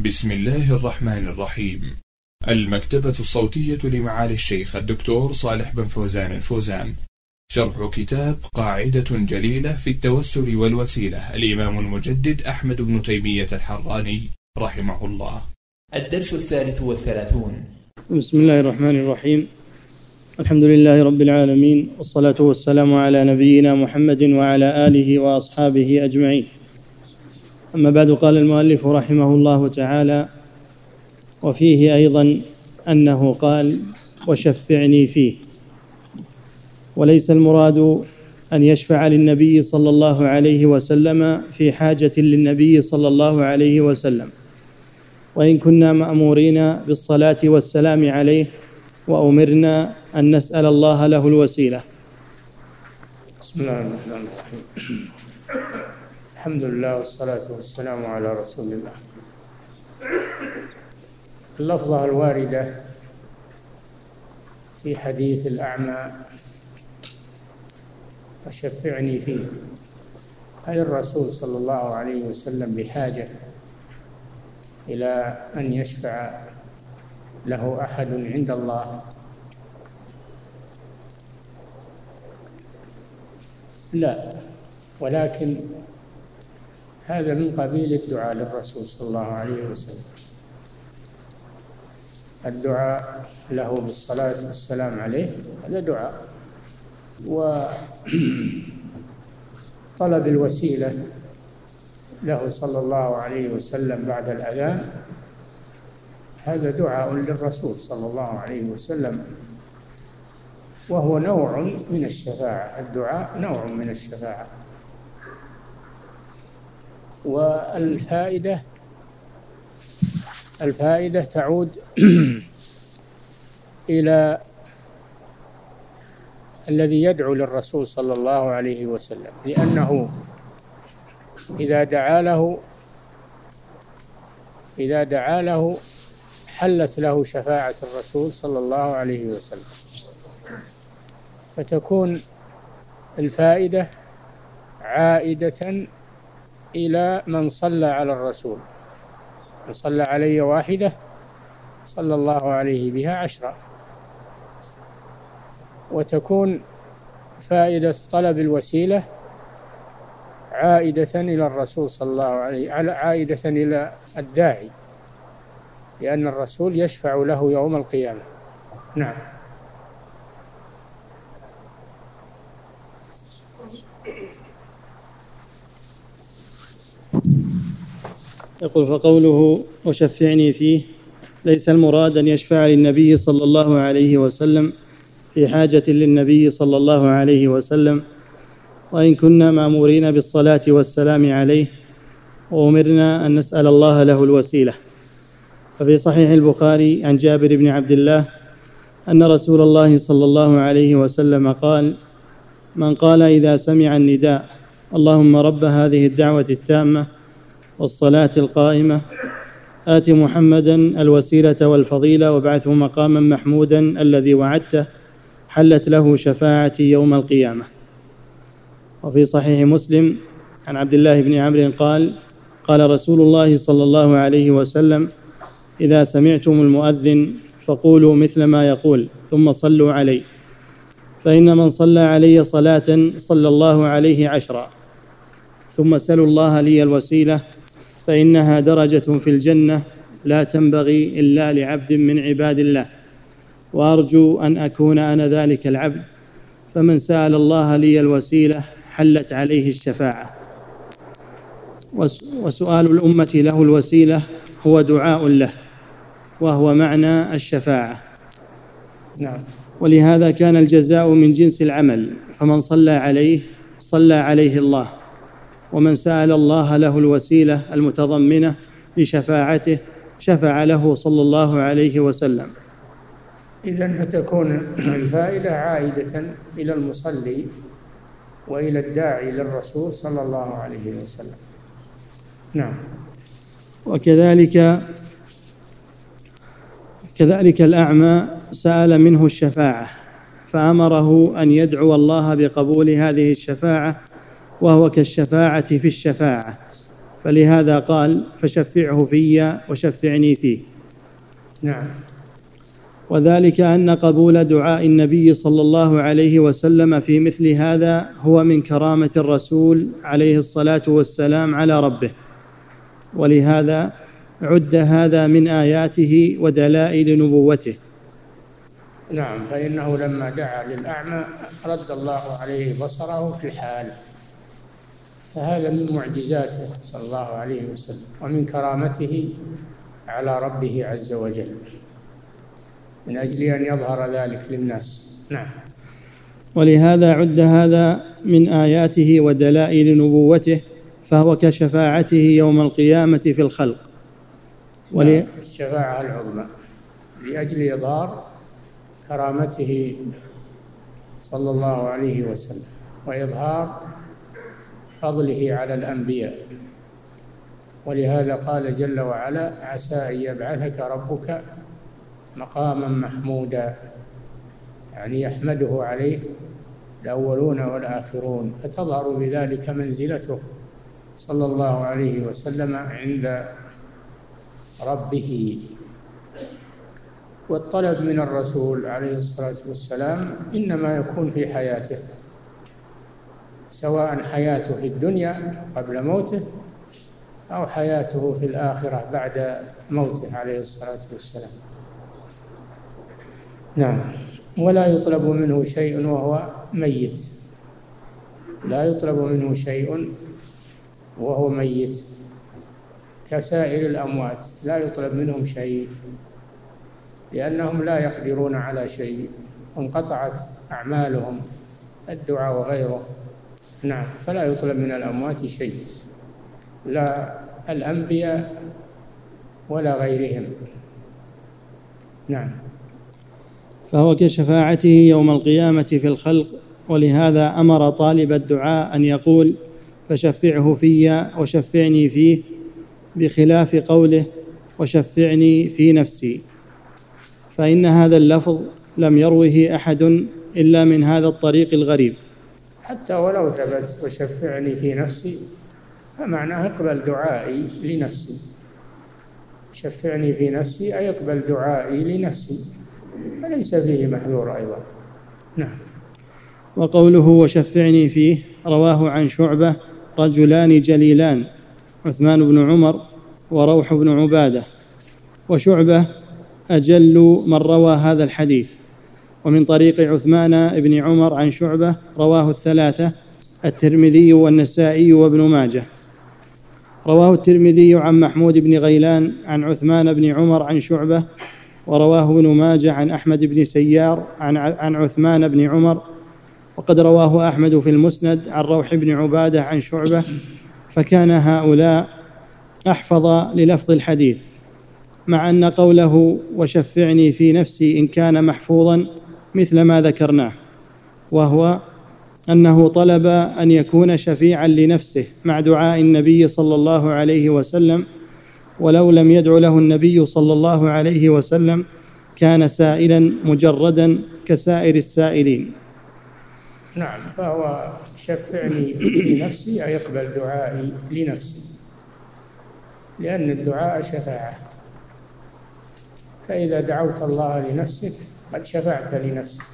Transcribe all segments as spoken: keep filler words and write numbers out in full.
بسم الله الرحمن الرحيم. المكتبة الصوتية لمعالي الشيخ الدكتور صالح بن فوزان الفوزان، شرح كتاب قاعدة جليلة في التوسل والوسيلة، الإمام المجدد أحمد بن تيمية الحراني رحمه الله. الدرس الثالث والثلاثون. بسم الله الرحمن الرحيم. الحمد لله رب العالمين، والصلاة والسلام على نبينا محمد وعلى آله وأصحابه أجمعين. أما بعد، قال المؤلف رحمه الله تعالى: وفيه أيضا أنه قال: وشفعني فيه. وليس المراد أن يشفع للنبي صلى الله عليه وسلم في حاجة للنبي صلى الله عليه وسلم، وإن كنا مأمورين بالصلاة والسلام عليه وأمرنا أن نسأل الله له الوسيلة. بسم الله الرحمن الرحيم. الحمد لله والصلاة والسلام على رسول الله. اللفظة الواردة في حديث الأعمى: وشفعني فيه، هل الرسول صلى الله عليه وسلم بحاجة إلى أن يشفع له أحد عند الله؟ لا، ولكن هذا من قبيل الدعاء للرسول صلى الله عليه وسلم، الدعاء له بالصلاة والسلام عليه، هذا دعاء. وطلب الوسيلة له صلى الله عليه وسلم بعد الأذان، هذا دعاء للرسول صلى الله عليه وسلم، وهو نوع من الشفاعة. الدعاء نوع من الشفاعة. والفائدة الفائدة تعود إلى الذي يدعو للرسول صلى الله عليه وسلم، لأنه إذا دعا له إذا دعا له حلت له شفاعة الرسول صلى الله عليه وسلم، فتكون الفائدة عائدة إلى من صلى على الرسول. من صلى علي واحدة صلى الله عليه بها عشرة. وتكون فائدة طلب الوسيلة عائدة إلى الرسول صلى الله عليه عائدة إلى الداعي، لأن الرسول يشفع له يوم القيامة. نعم. يقول: فقوله وشفعني فيه ليس المراد أن يشفع للنبي صلى الله عليه وسلم في حاجة للنبي صلى الله عليه وسلم، وإن كنا مأمورين بالصلاة والسلام عليه وأمرنا أن نسأل الله له الوسيلة. ففي صحيح البخاري عن جابر بن عبد الله أن رسول الله صلى الله عليه وسلم قال: من قال إذا سمع النداء اللهم رب هذه الدعوة التامة والصلاة القائمة آت محمدا الوسيلة والفضيلة وابعثه مقاما محمودا الذي وعدته، حلت له شفاعتي يوم القيامة. وفي صحيح مسلم عن عبد الله بن عمرو قال: قال رسول الله صلى الله عليه وسلم: إذا سمعتم المؤذن فقولوا مثل ما يقول ثم صلوا علي، فإن من صلى علي صلاة صلى الله عليه عشرا، ثم سلوا الله لي الوسيلة فإنها درجة في الجنة لا تنبغي إلا لعبد من عباد الله، وأرجو أن أكون أنا ذلك العبد، فمن سأل الله لي الوسيلة حلت عليه الشفاعة. وسؤال الأمة له الوسيلة هو دعاء له، وهو معنى الشفاعة. نعم. ولهذا كان الجزاء من جنس العمل، فمن صلى عليه صلى عليه الله، ومن سأل الله له الوسيلة المتضمنة لشفاعته شفع له صلى الله عليه وسلم. إذن فتكون الفائدة عائدة إلى المصلي وإلى الداعي للرسول صلى الله عليه وسلم. نعم. وكذلك كذلك الأعمى سأل منه الشفاعة، فأمره أن يدعو الله بقبول هذه الشفاعة، وهو كالشفاعة في الشفاعة، فلهذا قال: فشفعه في وشفعني فيه. نعم. وذلك أن قبول دعاء النبي صلى الله عليه وسلم في مثل هذا هو من كرامة الرسول عليه الصلاة والسلام على ربه، ولهذا عد هذا من آياته ودلائل نبوته. نعم، فإنه لما دعا للأعمى رد الله عليه بصره في الحال، فهذا من معجزاته صلى الله عليه وسلم ومن كرامته على ربه عز وجل، من أجل أن يظهر ذلك للناس. نعم. ولهذا عد هذا من آياته ودلائل نبوته، فهو كشفاعته يوم القيامة في الخلق. ولي... الشفاعة العظمى لأجل إظهار كرامته صلى الله عليه وسلم وإظهار فضله على الأنبياء. ولهذا قال جل وعلا: عسى أن يبعثك ربك مقاما محمودا، يعني يحمده عليه الأولون والآخرون، فتظهر بذلك منزلته صلى الله عليه وسلم عند ربه. والطلب من الرسول عليه الصلاة والسلام إنما يكون في حياته، سواء حياته في الدنيا قبل موته أو حياته في الآخرة بعد موته عليه الصلاة والسلام. نعم. ولا يطلب منه شيء وهو ميت، لا يطلب منه شيء وهو ميت كسائر الأموات، لا يطلب منهم شيء لأنهم لا يقدرون على شيء، انقطعت أعمالهم الدعاء وغيره. نعم. فلا يطلب من الأموات شيء، لا الأنبياء ولا غيرهم. نعم. فهو كشفاعته يوم القيامة في الخلق، ولهذا أمر طالب الدعاء أن يقول: فشفعه في وشفعني فيه، بخلاف قوله: وشفعني في نفسي، فإن هذا اللفظ لم يروه أحد إلا من هذا الطريق الغريب. حتى ولو ثبت وشفعني في نفسي فمعناه اقبل دعائي لنفسي، شفعني في نفسي أي اقبل دعائي لنفسي، فليس فيه محذور أيضا. نعم. وقوله وشفعني فيه رواه عن شعبة رجلان جليلان، عثمان بن عمر وروح بن عبادة، وشعبة أجل من روى هذا الحديث. ومن طريق عثمان بن عمر عن شعبة رواه الثلاثة: الترمذي والنسائي وابن ماجه. رواه الترمذي عن محمود بن غيلان عن عثمان بن عمر عن شعبة، ورواه ابن ماجه عن أحمد بن سيار عن عن عثمان بن عمر، وقد رواه أحمد في المسند عن روح بن عبادة عن شعبة، فكان هؤلاء أحفظ للفظ الحديث، مع أن قوله وشفعني في نفسي إن كان محفوظا مثل ما ذكرناه، وهو أنه طلب أن يكون شفيعا لنفسه مع دعاء النبي صلى الله عليه وسلم، ولو لم يدع له النبي صلى الله عليه وسلم كان سائلا مجردا كسائر السائلين. نعم. فهو شفعني لنفسي أي يقبل دعائي لنفسي، لأن الدعاء شفاعة، فإذا دعوت الله لنفسك قد شفعت لنفسك.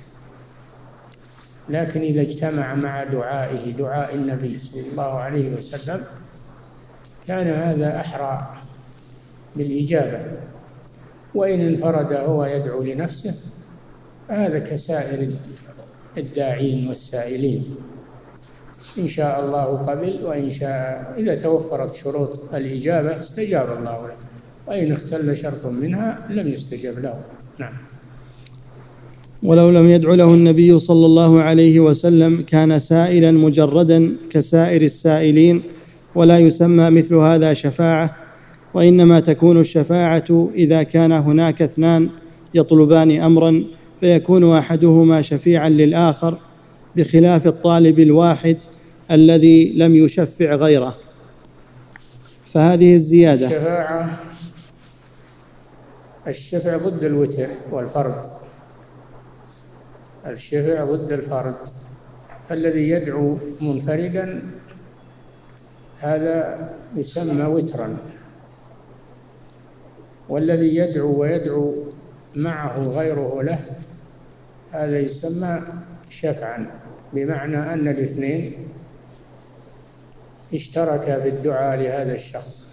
لكن إذا اجتمع مع دعائه دعاء النبي صلى الله عليه وسلم كان هذا أحرى بالإجابة، وإن انفرد هو يدعو لنفسه فهذا كسائر الداعين والسائلين، إن شاء الله قبل، وإن شاء إذا توفرت شروط الإجابة استجاب الله له، وإن اختل شرط منها لم يستجب له. نعم. ولو لم يدع له النبي صلى الله عليه وسلم كان سائلا مجردا كسائر السائلين، ولا يسمى مثل هذا شفاعة، وإنما تكون الشفاعة إذا كان هناك اثنان يطلبان أمرا فيكون أحدهما شفيعا للآخر، بخلاف الطالب الواحد الذي لم يشفع غيره، فهذه الزيادة. الشفاعة الشفع ضد الوتر والفرد، الشفع ضد الفرد، الذي يدعو منفردا هذا يسمى وترا. والذي يدعو ويدعو معه غيره له هذا يسمى شفعا، بمعنى أن الاثنين اشتركا في الدعاء لهذا الشخص.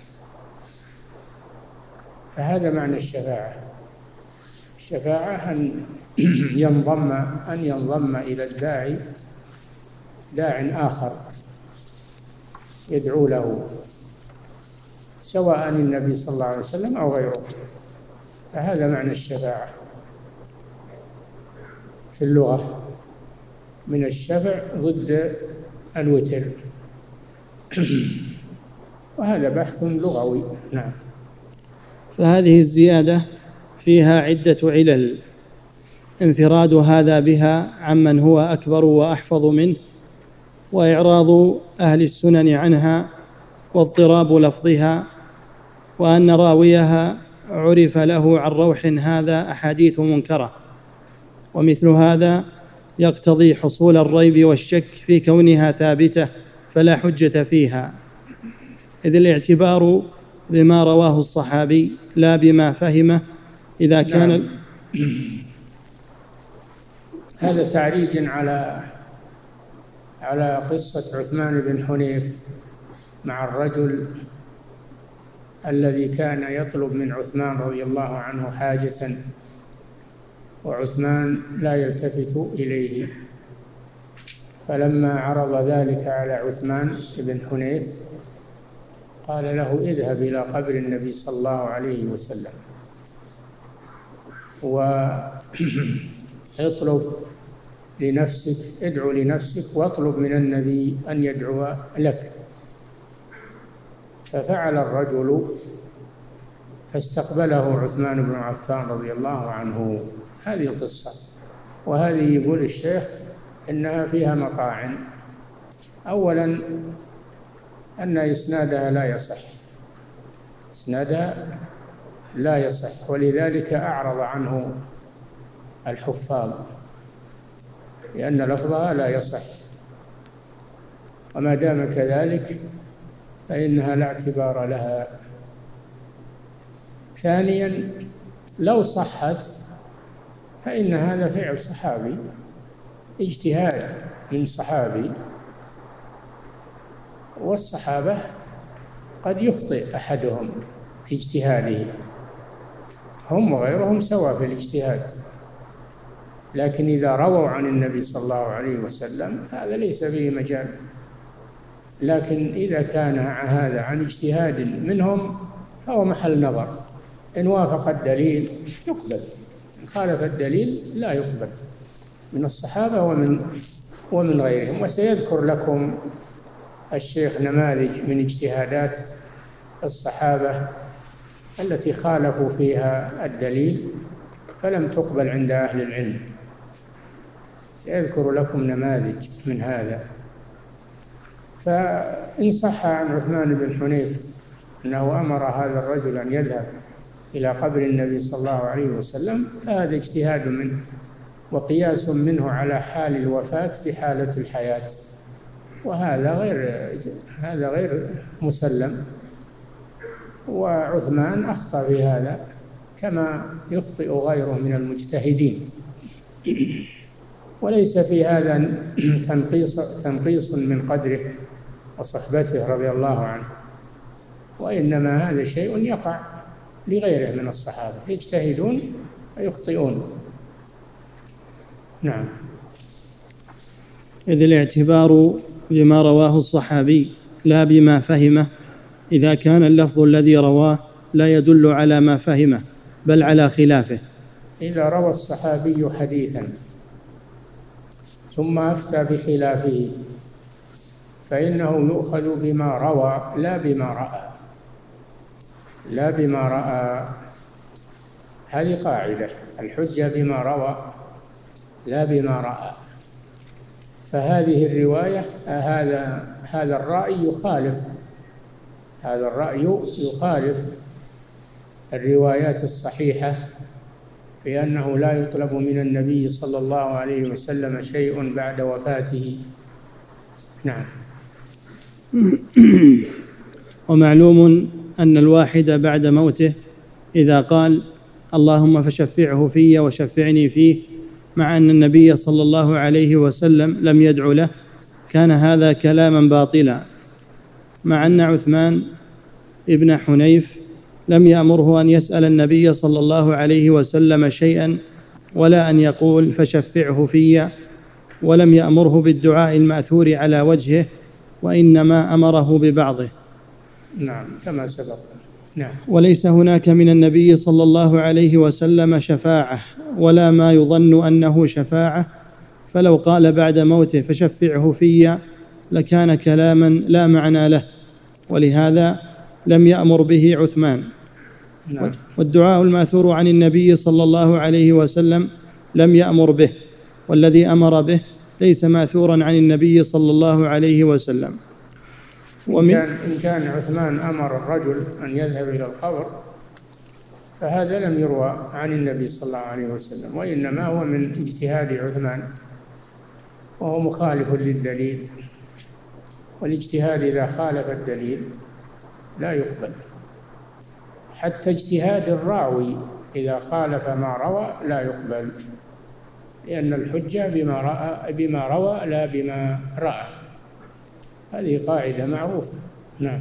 فهذا معنى الشفاعة. الشفاعة أن ينضم أن ينضم إلى الداعي داع آخر يدعو له، سواء النبي صلى الله عليه وسلم أو غيره. فهذا معنى الشفاعة في اللغة، من الشفع ضد الوتر. وهذا بحث لغوي. نعم. فهذه الزيادة فيها عدة علل: انفراد هذا بها عمن هو أكبر وأحفظ منه، وإعراض أهل السنن عنها، واضطراب لفظها، وأن راويها عرف له عن روح هذا أحاديث منكرة. ومثل هذا يقتضي حصول الريب والشك في كونها ثابتة فلا حجة فيها، إذ الاعتبار بما رواه الصحابي لا بما فهمه إذا كان. نعم. هذا تعريج على على قصة عثمان بن حنيف مع الرجل الذي كان يطلب من عثمان رضي الله عنه حاجة وعثمان لا يلتفت إليه، فلما عرض ذلك على عثمان بن حنيف قال له: اذهب إلى قبر النبي صلى الله عليه وسلم واطلب لنفسك، ادعو لنفسك واطلب من النبي أن يدعو لك. ففعل الرجل فاستقبله عثمان بن عفان رضي الله عنه. هذه القصة. وهذه يقول الشيخ إنها فيها مطاعن. أولا أن إسنادها لا يصح، إسنادها لا يصح، ولذلك أعرض عنه الحفاظ لأن لفظها لا يصح. وما دام كذلك فإنها لا اعتبار لها. ثانيا لو صحت فإن هذا فعل صحابي، اجتهاد من صحابي، والصحابة قد يخطئ أحدهم في اجتهاده، هم وغيرهم سواء في الاجتهاد، لكن إذا رووا عن النبي صلى الله عليه وسلم هذا ليس فيه مجال. لكن إذا كان هذا عن اجتهاد منهم فهو محل نظر، إن وافق الدليل يقبل، إن خالف الدليل لا يقبل، من الصحابة ومن ومن غيرهم. وسيذكر لكم الشيخ نماذج من اجتهادات الصحابة التي خالفوا فيها الدليل فلم تقبل عند أهل العلم، سيذكر لكم نماذج من هذا. فإن صح عن عثمان بن حنيف أنه أمر هذا الرجل أن يذهب إلى قبر النبي صلى الله عليه وسلم فهذا اجتهاد منه وقياس منه على حال الوفاة بحالة الحياة، وهذا غير هذا غير مسلم. وعثمان أخطأ في هذا كما يخطئ غيره من المجتهدين، وليس في هذا تنقيص تنقيص من قدره وصحبته رضي الله عنه، وإنما هذا شيء يقع لغيره من الصحابة، يجتهدون ويخطئون. نعم. إذ الاعتبار بما رواه الصحابي لا بما فهمه إذا كان اللفظ الذي رواه لا يدل على ما فهمه بل على خلافه. إذا روى الصحابي حديثا ثم أفتى بخلافه فإنه يؤخذ بما روى لا بما رأى، لا بما رأى. هذه قاعدة، الحجة بما روى لا بما رأى. فهذه الرواية هذا هذا الرأي يخالف هذا الرأي يخالف الروايات الصحيحة في أنه لا يطلب من النبي صلى الله عليه وسلم شيء بعد وفاته. نعم. ومعلوم أن الواحد بعد موته إذا قال اللهم فشفعه في وشفعني فيه مع أن النبي صلى الله عليه وسلم لم يدع له كان هذا كلاما باطلا، مع أن عثمان ابن حنيف لم يأمره أن يسأل النبي صلى الله عليه وسلم شيئا ولا أن يقول فشفعه في، ولم يأمره بالدعاء المأثور على وجهه، وإنما أمره ببعضه. نعم كما سبق. نعم. وليس هناك من النبي صلى الله عليه وسلم شفاعة ولا ما يظن أنه شفاعة، فلو قال بعد موته فشفعه في لكان كلاما لا معنى له، ولهذا لم يأمر به عثمان. نعم. والدعاء الماثور عن النبي صلى الله عليه وسلم لم يأمر به، والذي أمر به ليس ماثورا عن النبي صلى الله عليه وسلم. إن كان, إن كان عثمان أمر الرجل أن يذهب إلى القبر فهذا لم يروى عن النبي صلى الله عليه وسلم، وإنما هو من اجتهاد عثمان وهو مخالف للدليل، والاجتهاد إذا خالف الدليل لا يقبل. حتى اجتهاد الراوي إذا خالف ما روى لا يقبل، لأن الحجة بما رأى بما روى لا بما رأى، هذه قاعدة معروفة. نعم.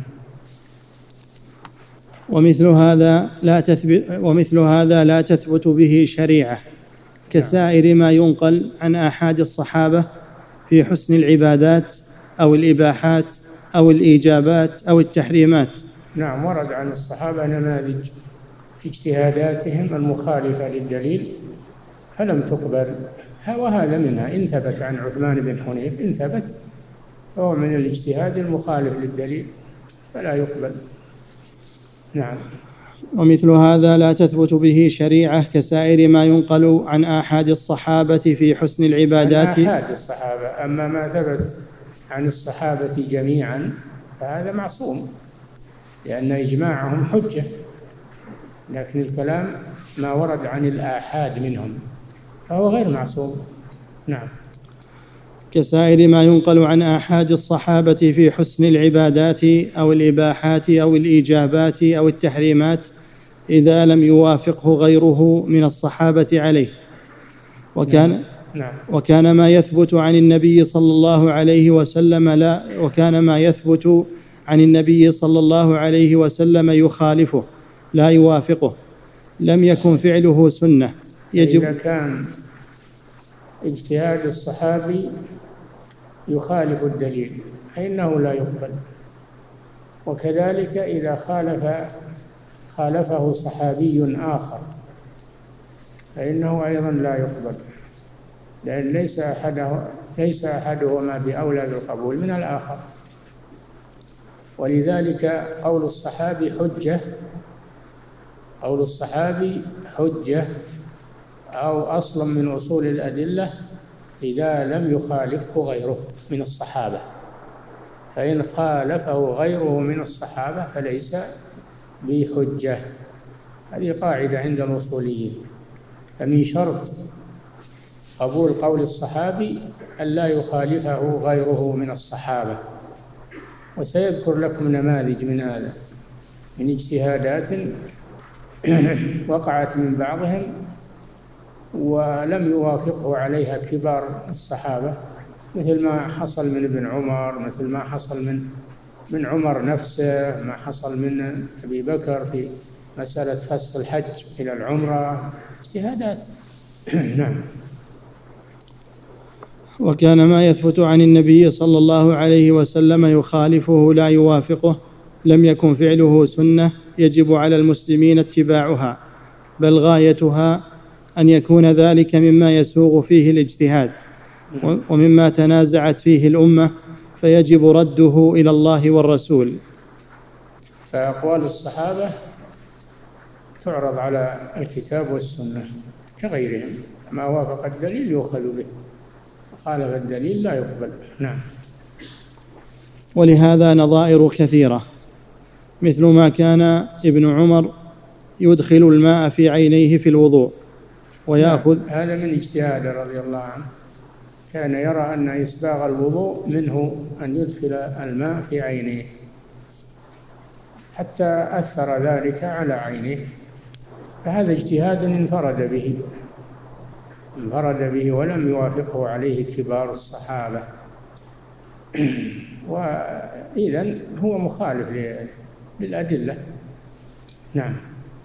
ومثل هذا لا تثبت ومثل هذا لا تثبت به شريعة كسائر ما ينقل عن آحاد الصحابة في حسن العبادات أو الإباحات أو الإيجابات أو التحريمات. نعم، ورد عن الصحابة نماذج في اجتهاداتهم المخالفة للدليل فلم تقبل، وهذا منها. إن ثبت عن عثمان بن حنيف إن ثبت فهو من الاجتهاد المخالف للدليل فلا يقبل. نعم. ومثل هذا لا تثبت به شريعة كسائر ما ينقل عن آحاد الصحابة في حسن العبادات. عن آحاد الصحابة، أما ما ثبت عن الصحابة جميعا فهذا معصوم، لأن إجماعهم حجة، لكن الكلام ما ورد عن الآحاد منهم فهو غير معصوم. نعم. كسائر ما ينقل عن آحاد الصحابة في حسن العبادات أو الإباحات أو الإيجابات أو التحريمات إذا لم يوافقه غيره من الصحابة عليه. وكان نعم. وكان ما يثبت عن النبي صلى الله عليه وسلم لا وكان ما يثبت عن النبي صلى الله عليه وسلم يخالفه لا يوافقه، لم يكن فعله سنة يجب. إذا كان اجتهاد الصحابي يخالف الدليل فإنه لا يقبل، وكذلك إذا خالف خالفه صحابي آخر فإنه أيضا لا يقبل، لأن ليس أحده ليس أحدهما بأولى بالقبول من الآخر. ولذلك قول الصحابي حجة قول الصحابي حجة أو أصل من أصول الأدلة إذا لم يخالفه غيره من الصحابة، فإن خالفه غيره من الصحابة فليس بحجة. هذه قاعدة عند الأصوليين. فمن شرط قبول قول الصحابي أن لا يخالفه غيره من الصحابة، وسيذكر لكم نماذج من هذا من اجتهادات وقعت من بعضهم ولم يوافقه عليها كبار الصحابة، مثل ما حصل من ابن عمر، مثل ما حصل من من عمر نفسه، ما حصل من أبي بكر في مسألة فسخ الحج إلى العمرة، اجتهادات. نعم. وكان ما يثبت عن النبي صلى الله عليه وسلم يخالفه لا يوافقه لم يكن فعله سنة يجب على المسلمين اتباعها، بل غايتها أن يكون ذلك مما يسوغ فيه الاجتهاد ومما تنازعت فيه الأمة فيجب رده إلى الله والرسول. فأقوال الصحابة تعرض على الكتاب والسنة كغيرهم، ما وافق الدليل يؤخذ به، وخالف الدليل لا يقبل. نعم. ولهذا نظائر كثيرة، مثل ما كان ابن عمر يدخل الماء في عينيه في الوضوء ويأخذ. هذا من اجتهاده رضي الله عنه، كان يرى أن إسباغ الوضوء منه أن يدخل الماء في عينيه حتى أثر ذلك على عينيه، فهذا اجتهاد انفرد به انفرد به ولم يوافقه عليه كبار الصحابة. وإذن هو مخالف للأدلة. نعم.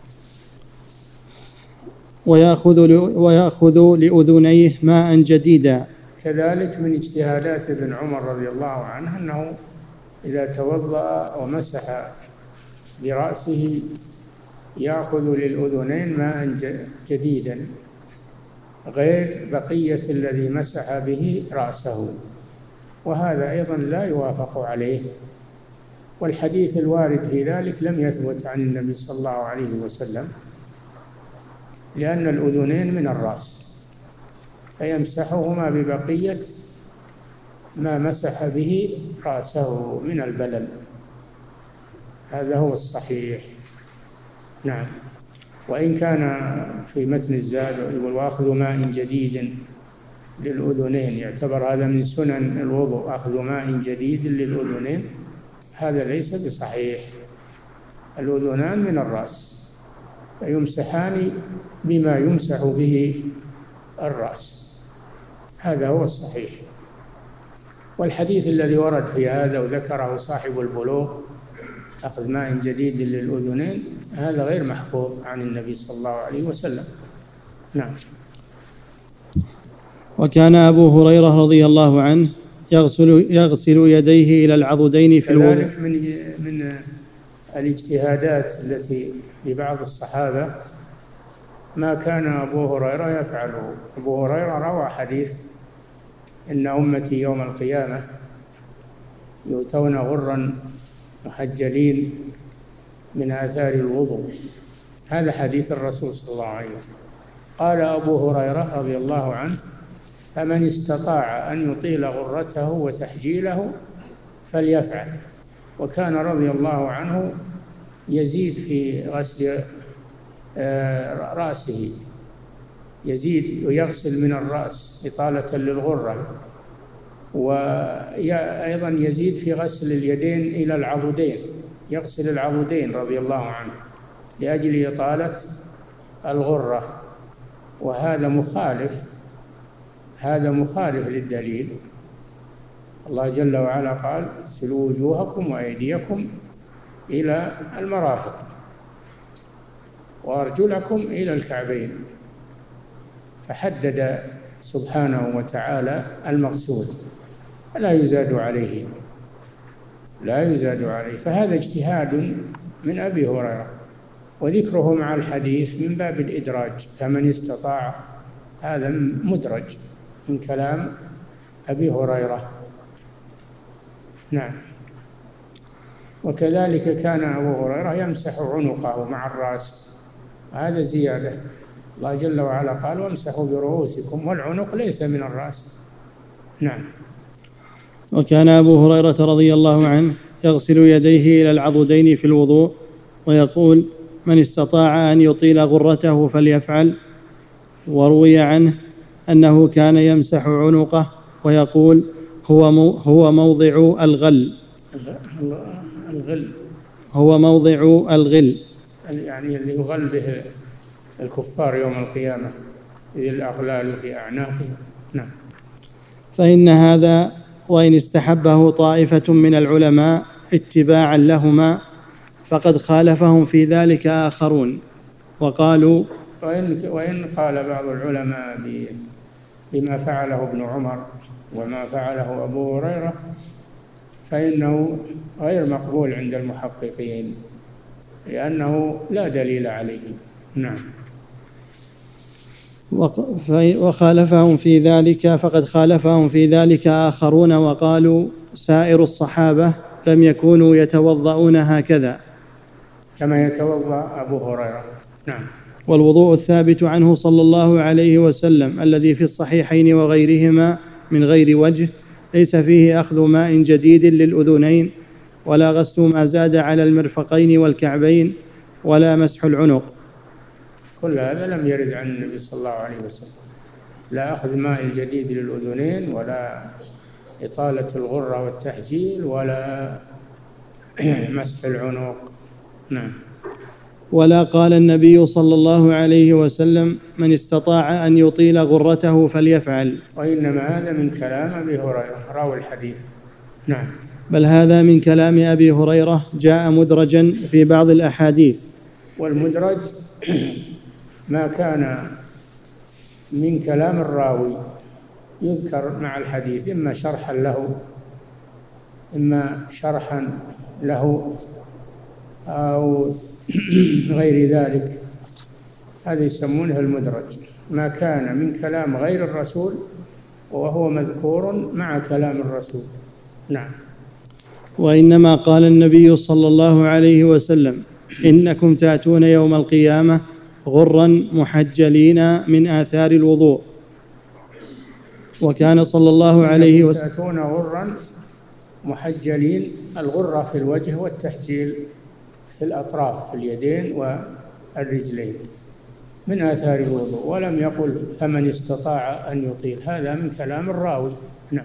ويأخذ ويأخذ لأذنيه ماء جديدا. كذلك من اجتهادات ابن عمر رضي الله عنه أنه إذا توضأ ومسح برأسه يأخذ للأذنين ماء جديدا غير بقية الذي مسح به رأسه، وهذا أيضا لا يوافق عليه، والحديث الوارد في ذلك لم يثبت عن النبي صلى الله عليه وسلم، لأن الأذنين من الرأس فيمسحهما ببقية ما مسح به رأسه من البلل، هذا هو الصحيح. نعم. وإن كان في متن الزاد يقول وأخذ ماء جديد للأذنين، يعتبر هذا من سنن الوضوء، أخذ ماء جديد للأذنين، هذا ليس بصحيح. الأذنان من الرأس فيمسحان بما يمسح به الرأس، هذا هو الصحيح. والحديث الذي ورد في هذا وذكره صاحب البلوغ أخذ ماء جديد للأذنين هذا غير محفوظ عن النبي صلى الله عليه وسلم. نعم. وكان أبو هريرة رضي الله عنه يغسل, يغسل يديه إلى العضدين في الوضوء. كذلك من, من الاجتهادات التي لبعض الصحابة ما كان أبو هريرة يفعله. أبو هريرة روى حديث إن أمتي يوم القيامة يؤتون غرا محجلين من آثار الوضوء، هذا حديث الرسول صلى الله عليه وسلم. قال أبو هريرة رضي الله عنه فمن استطاع أن يطيل غرته وتحجيله فليفعل. وكان رضي الله عنه يزيد في غسل رأسه، يزيد ويغسل من الرأس إطالة للغرة، وأيضا يزيد في غسل اليدين إلى العضدين، يغسل العضدين رضي الله عنه لأجل إطالة الغرة، وهذا مخالف هذا مخالف للدليل. الله جل وعلا قال اغسلوا وجوهكم وأيديكم إلى المرافق وأرجلكم إلى الكعبين، فحدد سبحانه وتعالى المقصود لا يزاد عليه لا يزاد عليه فهذا اجتهاد من أبي هريرة، وذكره مع الحديث من باب الإدراج، فمن استطاع هذا مدرج من كلام أبي هريرة. نعم. وكذلك كان أبو هريرة يمسح عنقه مع الرأس، هذا زيادة. الله جل وعلا قال وامسحوا برؤوسكم، والعنق ليس من الرأس. نعم. وكان أبو هريرة رضي الله عنه يغسل يديه إلى العضدين في الوضوء ويقول من استطاع أن يطيل غرته فليفعل. وروي عنه أنه كان يمسح عنقه ويقول هو مو هو موضع الغل الغل هو موضع الغل يعني اللي يغل به الكفار يوم القيامة إذ الأغلال في أعناقهم. نعم. فإن هذا وإن استحبه طائفة من العلماء اتباعا لهما فقد خالفهم في ذلك آخرون وقالوا وإن, وإن قال بعض العلماء بما فعله ابن عمر وما فعله أبو هريرة فإنه غير مقبول عند المحققين لأنه لا دليل عليه. نعم. وخالفهم في ذلك فقد خالفهم في ذلك آخرون وقالوا سائر الصحابة لم يكونوا يتوضؤون هكذا كما يتوضأ أبو هريرة. نعم. والوضوء الثابت عنه صلى الله عليه وسلم الذي في الصحيحين وغيرهما من غير وجه ليس فيه أخذ ماء جديد للأذنين ولا غسل ما زاد على المرفقين والكعبين ولا مسح العنق. كل هذا لم يرد عن النبي صلى الله عليه وسلم. لا أخذ ماء الجديد للأذنين، ولا إطالة الغرة والتحجيل، ولا مسح العنق. نعم. ولا قال النبي صلى الله عليه وسلم من استطاع أن يطيل غرته فليفعل. وإنما هذا من كلام أبي هريرة راوي الحديث. نعم. بل هذا من كلام أبي هريرة جاء مدرجا في بعض الأحاديث. والمدرج ما كان من كلام الراوي يذكر مع الحديث، إما شرحا له إما شرحا له أو غير ذلك، هذا يسمونه المدرج، ما كان من كلام غير الرسول وهو مذكور مع كلام الرسول. نعم. وإنما قال النبي صلى الله عليه وسلم إنكم تأتون يوم القيامة غرا محجلين من آثار الوضوء. وكان صلى الله عليه وسلم تأتون غرا محجلين، الغرة في الوجه والتحجيل في الأطراف في اليدين والرجلين من آثار الوضوء، ولم يقل فمن استطاع أن يطيل، هذا من كلام الراوي. نعم.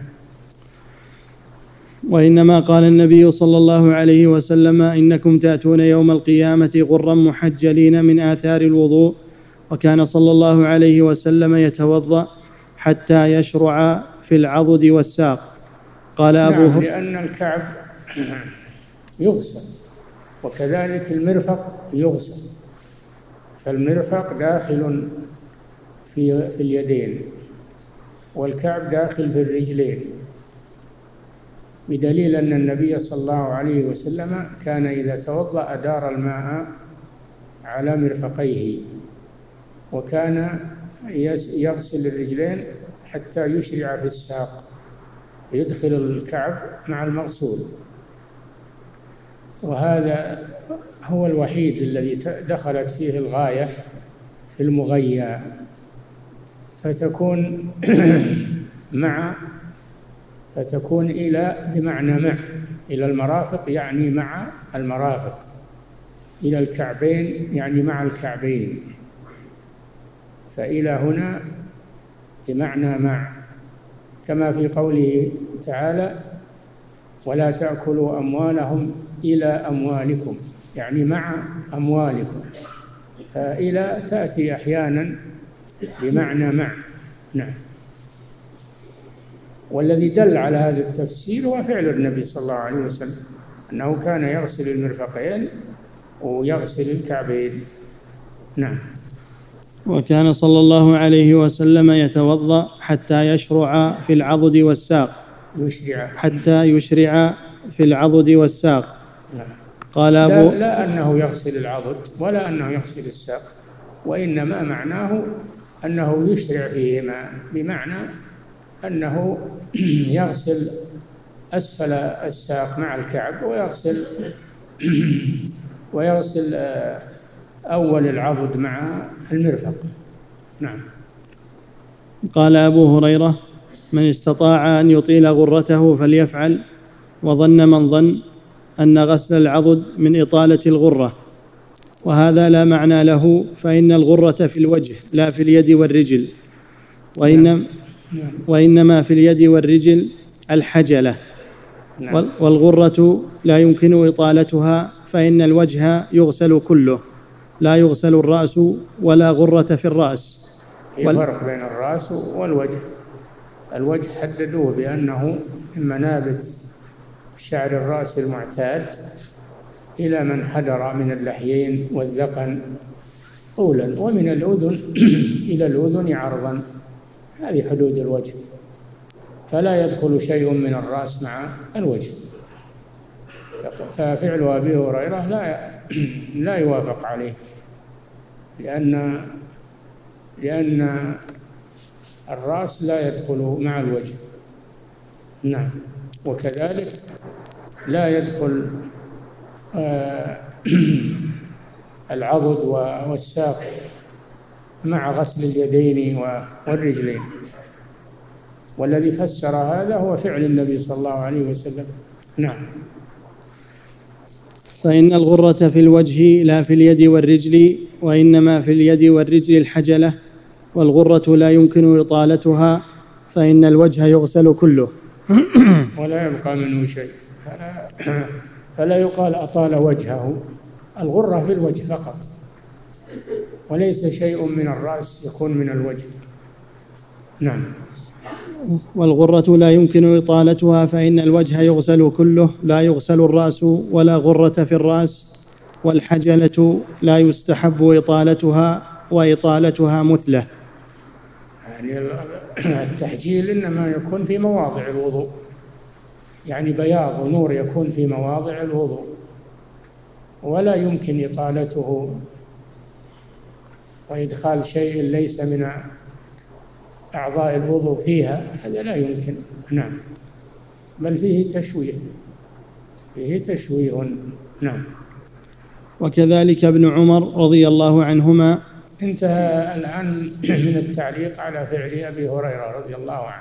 وإنما قال النبي صلى الله عليه وسلم إنكم تأتون يوم القيامة غرا محجلين من آثار الوضوء. وكان صلى الله عليه وسلم يتوضأ حتى يشرع في العضد والساق. قال أبو نعم، لأن الكعب يغسل وكذلك المرفق يغسل، فالمرفق داخل في في اليدين والكعب داخل في الرجلين، بدليل أن النبي صلى الله عليه وسلم كان إذا توضأ أدار الماء على مرفقيه، وكان يغسل الرجلين حتى يشرع في الساق، يدخل الكعب مع المغسول. وهذا هو الوحيد الذي دخلت فيه الغاية في المغيى، فتكون مع فتكون إلى بمعنى مع، إلى المرافق يعني مع المرافق، إلى الكعبين يعني مع الكعبين، فإلى هنا بمعنى مع، كما في قوله تعالى ولا تأكلوا أموالهم إلى أموالكم، يعني مع أموالكم، فإلى تأتي أحيانا بمعنى مع. نعم. والذي دل على هذا التفسير هو فعل النبي صلى الله عليه وسلم، أنه كان يغسل المرفقين ويغسل الكعبين. نعم. وكان صلى الله عليه وسلم يتوضأ حتى يشرع في العضد والساق. يشرع حتى يشرع في العضد والساق. نعم. قال أبو لا, لا أنه يغسل العضد ولا أنه يغسل الساق، وإنما معناه أنه يشرع فيهما، بمعنى أنه يغسل أسفل الساق مع الكعب، ويغسل ويغسل أول العضد مع المرفق. نعم. قال أبو هريرة من استطاع أن يطيل غرته فليفعل. وظن من ظن أن غسل العضد من إطالة الغرة، وهذا لا معنى له، فإن الغرة في الوجه لا في اليد والرجل، وإنما, وإنما في اليد والرجل الحجلة. والغرة لا يمكن إطالتها، فإن الوجه يغسل كله، لا يغسل الرأس ولا غرة في الرأس. وال... فرق بين الرأس والوجه. الوجه حددوه بأنه من منابت شعر الرأس المعتاد إلى من حدر من اللحيين والذقن طولا، ومن الأذن إلى الأذن عرضا، هذه حدود الوجه، فلا يدخل شيء من الرأس مع الوجه. ففعل أبي هريرة لا لا يوافق عليه، لأن لأن الرأس لا يدخل مع الوجه. نعم. وكذلك لا يدخل آه العضد والساق مع غسل اليدين والرجلين، والذي فسر هذا هو فعل النبي صلى الله عليه وسلم. نعم. فإن الغرة في الوجه لا في اليد والرجل، وإنما في اليد والرجل الحجلة. والغرة لا يمكن إطالتها فإن الوجه يغسل كله ولا يبقى منه شيء، فلا, فلا يقال أطال وجهه، الغرة في الوجه فقط، وليس شيء من الرأس يكون من الوجه. نعم. والغرة لا يمكن إطالتها فإن الوجه يغسل كله، لا يغسل الرأس ولا غرة في الرأس. والحجلة لا يستحب إطالتها وإطالتها مثلة. يعني التحجيل إنما يكون في مواضع الوضوء، يعني بياض ونور يكون في مواضع الوضوء، ولا يمكن إطالته وإدخال شيء ليس من أعضاء الوضوء فيها، هذا لا يمكن. نعم. بل فيه تشويه، فيه تشويه. نعم. وكذلك ابن عمر رضي الله عنهما. انتهى الآن من التعليق على فعل أبي هريرة رضي الله عنه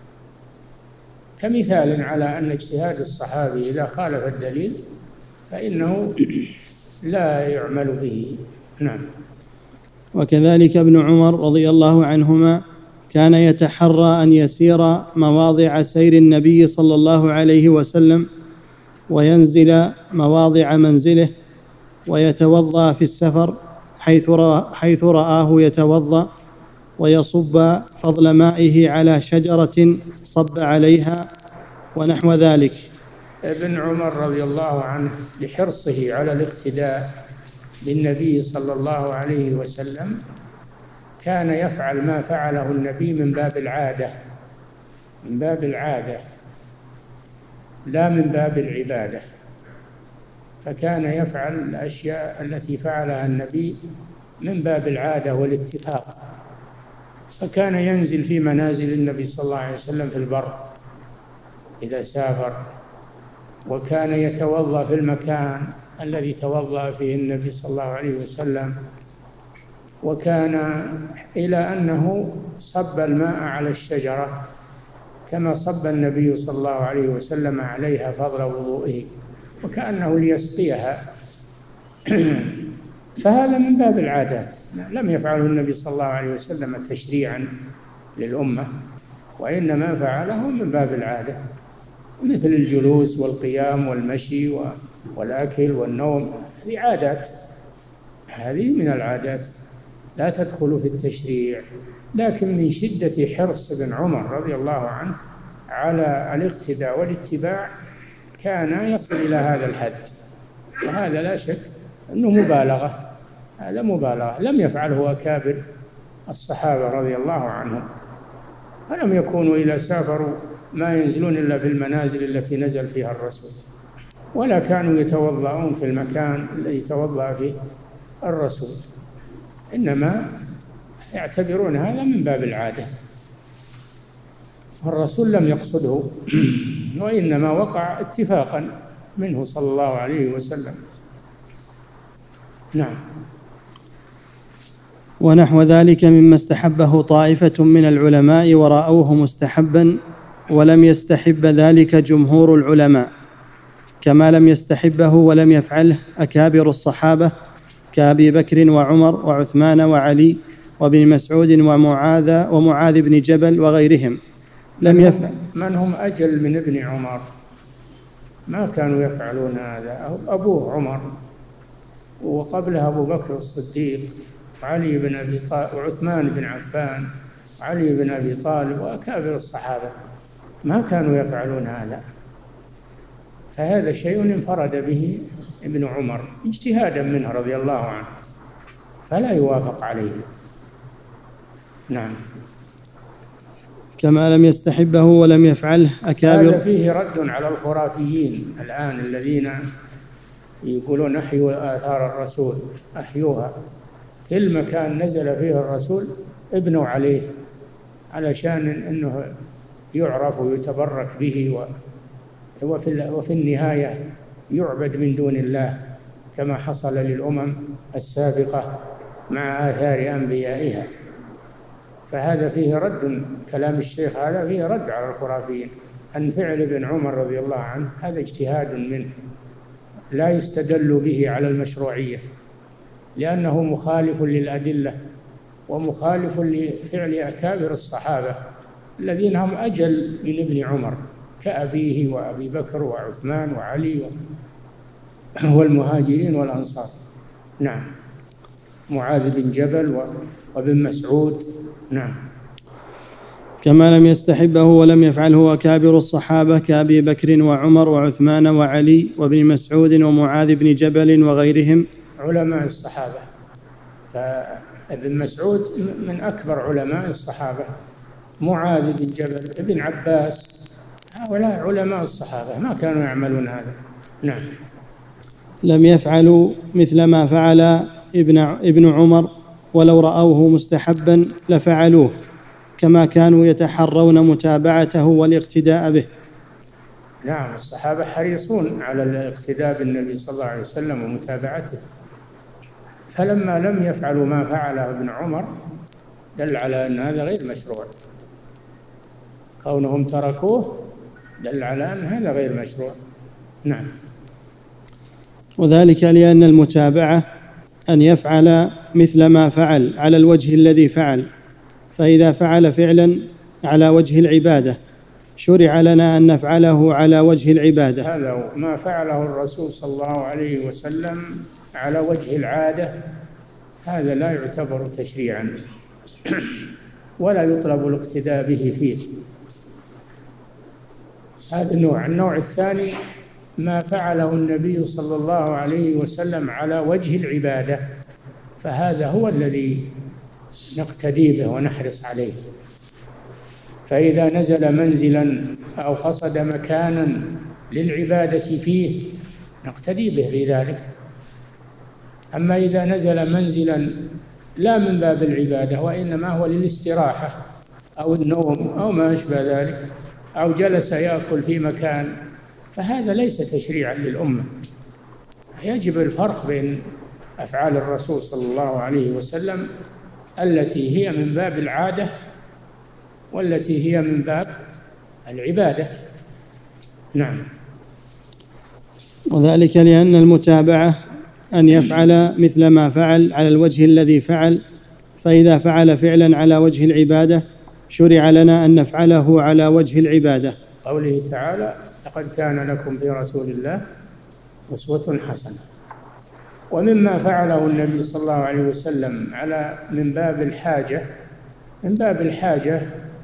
كمثال على أن اجتهاد الصحابي إذا خالف الدليل فإنه لا يعمل به. نعم. وكذلك ابن عمر رضي الله عنهما كان يتحرى أن يسير مواضع سير النبي صلى الله عليه وسلم وينزل مواضع منزله ويتوضأ في السفر حيث حيث رآه يتوضأ، ويصب فضل مائه على شجرة صب عليها ونحو ذلك. ابن عمر رضي الله عنه لحرصه على الاقتداء بالنبي صلى الله عليه وسلم كان يفعل ما فعله النبي من باب العادة، من باب العادة لا من باب العبادة. فكان يفعل الأشياء التي فعلها النبي من باب العادة والاتفاق. فكان ينزل في منازل النبي صلى الله عليه وسلم في البر إذا سافر، وكان يتوضأ في المكان الذي توضأ فيه النبي صلى الله عليه وسلم، وكان إلى أنه صب الماء على الشجرة كما صب النبي صلى الله عليه وسلم عليها فضل وضوئه وكأنه ليسقيها. فهذا من باب العادات، لم يفعله النبي صلى الله عليه وسلم تشريعا للأمة، وإنما فعله من باب العادة، مثل الجلوس والقيام والمشي والأكل والنوم، هذه عادات، هذه من العادات لا تدخل في التشريع. لكن من شدة حرص ابن عمر رضي الله عنه على الاقتداء والاتباع كان يصل إلى هذا الحد، وهذا لا شك أنه مبالغة، هذا مبالغة لم يفعله أكابر الصحابة رضي الله عنهم، فلم يكونوا إذا سافروا ما ينزلون إلا في المنازل التي نزل فيها الرسول، ولا كانوا يتوضؤون في المكان الذي توضأ فيه الرسول، إنما يعتبرون هذا من باب العادة. الرسول لم يقصده وإنما وقع اتفاقا منه صلى الله عليه وسلم. نعم. ونحو ذلك مما استحبه طائفة من العلماء ورأوه مستحبا ولم يستحب ذلك جمهور العلماء، كما لم يستحبه ولم يفعله أكابر الصحابة كأبي بكر وعمر وعثمان وعلي وابن مسعود ومعاذ ومعاذ بن جبل وغيرهم. لم يفعل من هم أجل من ابن عمر ما كانوا يفعلون هذا، أبوه عمر وقبله أبو بكر الصديق وعلي بن أبي طالب وعثمان بن عفان وعلي بن أبي طالب وأكابر الصحابة ما كانوا يفعلون هذا، فهذا شيء انفرد به ابن عمر اجتهادا منه رضي الله عنه، فلا يوافق عليه. نعم. كما لم يستحبه ولم يفعله أكابر. هذا فيه رد على الخرافيين الآن الذين يقولون أحيوا آثار الرسول، أحيوها، كل مكان نزل فيه الرسول ابنوا عليه علشان أنه يعرف ويتبرك به، وفي النهاية يعبد من دون الله كما حصل للأمم السابقة مع آثار أنبيائها. فهذا فيه رد، كلام الشيخ هذا فيه رد على الخرافيين، أن فعل ابن عمر رضي الله عنه هذا اجتهاد منه لا يستدل به على المشروعية، لأنه مخالف للأدلة ومخالف لفعل أكابر الصحابة الذين هم أجل من ابن عمر كأبيه وأبي بكر وعثمان وعلي والمهاجرين والأنصار. نعم، معاذ بن جبل وابن مسعود. نعم. كما لم يستحبه ولم يفعله أكابر الصحابة كأبي بكر وعمر وعثمان وعلي وابن مسعود ومعاذ بن جبل وغيرهم علماء الصحابة. فابن مسعود من أكبر علماء الصحابة، معاذ بن جبل، ابن عباس، هؤلاء علماء الصحابة ما كانوا يعملون هذا. نعم. لم يفعلوا مثل ما فعل ابن ابن عمر، ولو رأوه مستحبا لفعلوه، كما كانوا يتحرون متابعته والاقتداء به. نعم، الصحابة حريصون على الاقتداء بالنبي صلى الله عليه وسلم ومتابعته، فلما لم يفعلوا ما فعله ابن عمر دل على أن هذا غير مشروع. كونهم تركوه دل على أن هذا غير مشروع. نعم. وذلك لأن المتابعة أن يفعل مثل ما فعل على الوجه الذي فعل، فإذا فعل فعلا على وجه العبادة شرع لنا أن نفعله على وجه العبادة. هذا ما فعله الرسول صلى الله عليه وسلم على وجه العادة، هذا لا يعتبر تشريعا ولا يطلب الاقتداء به فيه. هذا النوع. النوع الثاني ما فعله النبي صلى الله عليه وسلم على وجه العبادة، فهذا هو الذي نقتدي به ونحرص عليه. فإذا نزل منزلا أو قصد مكانا للعبادة فيه نقتدي به بذلك. أما إذا نزل منزلا لا من باب العبادة وإنما هو للاستراحة أو النوم أو ما أشبه ذلك، أو جلس يأكل في مكان، فهذا ليس تشريعا للأمة. يجب الفرق بين أفعال الرسول صلى الله عليه وسلم التي هي من باب العادة والتي هي من باب العبادة. نعم. وذلك لأن المتابعة أن يفعل مثل ما فعل على الوجه الذي فعل، فإذا فعل فعلا على وجه العبادة شرع لنا أن نفعله على وجه العبادة. قوله تعالى: لقد كان لكم في رسول الله أسوة حسنة. ومما فعله النبي صلى الله عليه وسلم على من باب الحاجة من باب الحاجة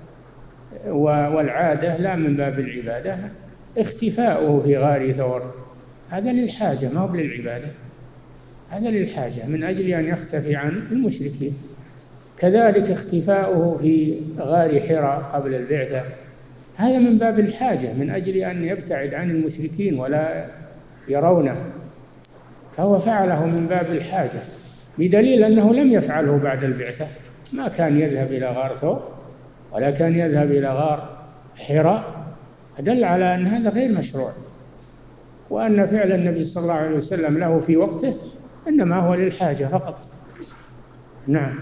والعادة لا من باب العبادة، اختفاؤه في غار ثور، هذا للحاجة ما هو للعبادة، هذا للحاجة من أجل أن يختفي عن المشركين. كذلك اختفاؤه في غار حراء قبل البعثة هذا من باب الحاجة من أجل أن يبتعد عن المشركين ولا يرونه، فهو فعله من باب الحاجة، بدليل أنه لم يفعله بعد البعثة، ما كان يذهب إلى غار ثور ولا كان يذهب إلى غار حراء، دل على أن هذا غير مشروع، وأن فعل النبي صلى الله عليه وسلم له في وقته إنما هو للحاجة فقط. نعم.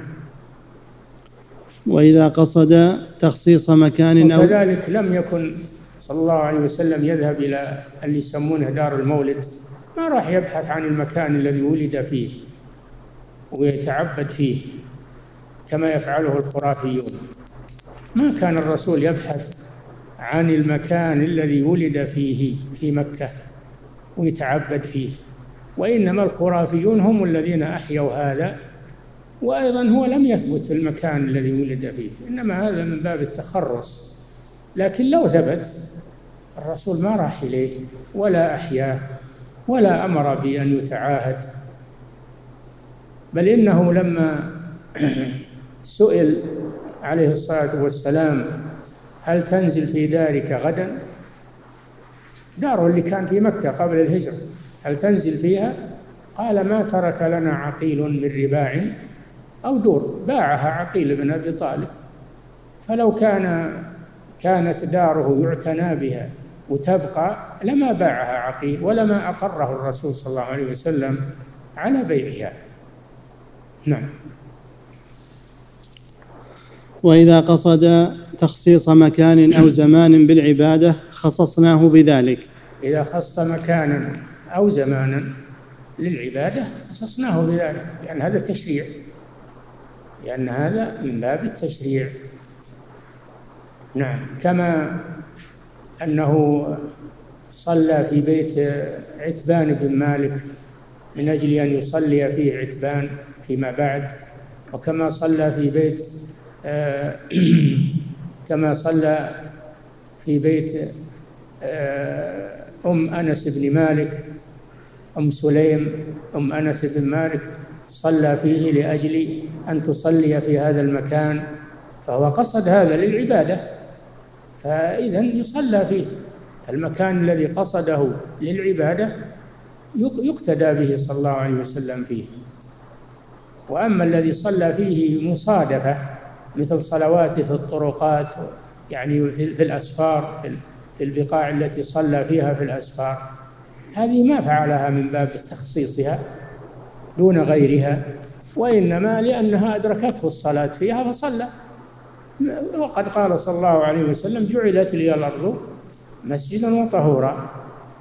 وإذا قصد تخصيص مكان أو وكذلك لم يكن صلى الله عليه وسلم يذهب إلى اللي يسمونه دار المولد، ما راح يبحث عن المكان الذي ولد فيه ويتعبد فيه كما يفعله الخرافيون. ما كان الرسول يبحث عن المكان الذي ولد فيه في مكة ويتعبد فيه، وإنما الخرافيون هم الذين أحيوا هذا، وأيضا هو لم يثبت المكان الذي ولد فيه، إنما هذا من باب التخرص. لكن لو ثبت الرسول ما راح إليه ولا أحياه ولا أمر بأن يتعاهد، بل إنه لما سئل عليه الصلاة والسلام: هل تنزل في دارك غدا؟ داره اللي كان في مكة قبل الهجرة، هل تنزل فيها؟ قال: ما ترك لنا عقيل من رباع أو دور، باعها عقيل بن أبي طالب، فلو كان كانت داره يعتنى بها وتبقى لما باعها عقيل ولما أقره الرسول صلى الله عليه وسلم على بيعها. نعم. وإذا قصد تخصيص مكان أو زمان بالعبادة خصصناه بذلك. إذا خص مكانا أو زمانا للعبادة خصصناه بذلك، لأن هذا تشريع. لأن هذا من باب التشريع. نعم. كما أنه صلى في بيت عتبان بن مالك من أجل أن يصلي فيه عتبان فيما بعد، وكما صلى في بيت آه كما صلى في بيت آه أم أنس بن مالك، أم سليم أم أنس بن مالك، صلى فيه لأجل أن تصلي في هذا المكان، فهو قصد هذا للعبادة، فإذن يصلى فيه. المكان الذي قصده للعبادة يقتدى به صلى الله عليه وسلم فيه. وأما الذي صلى فيه مصادفة مثل صلواته في الطرقات، يعني في الأسفار، في البقاع التي صلى فيها في الأسفار، هذه ما فعلها من باب تخصيصها دون غيرها، وإنما لأنها أدركته الصلاة فيها فصلى. وقد قال صلى الله عليه وسلم: جعلت لي الأرض مسجدا وطهورا.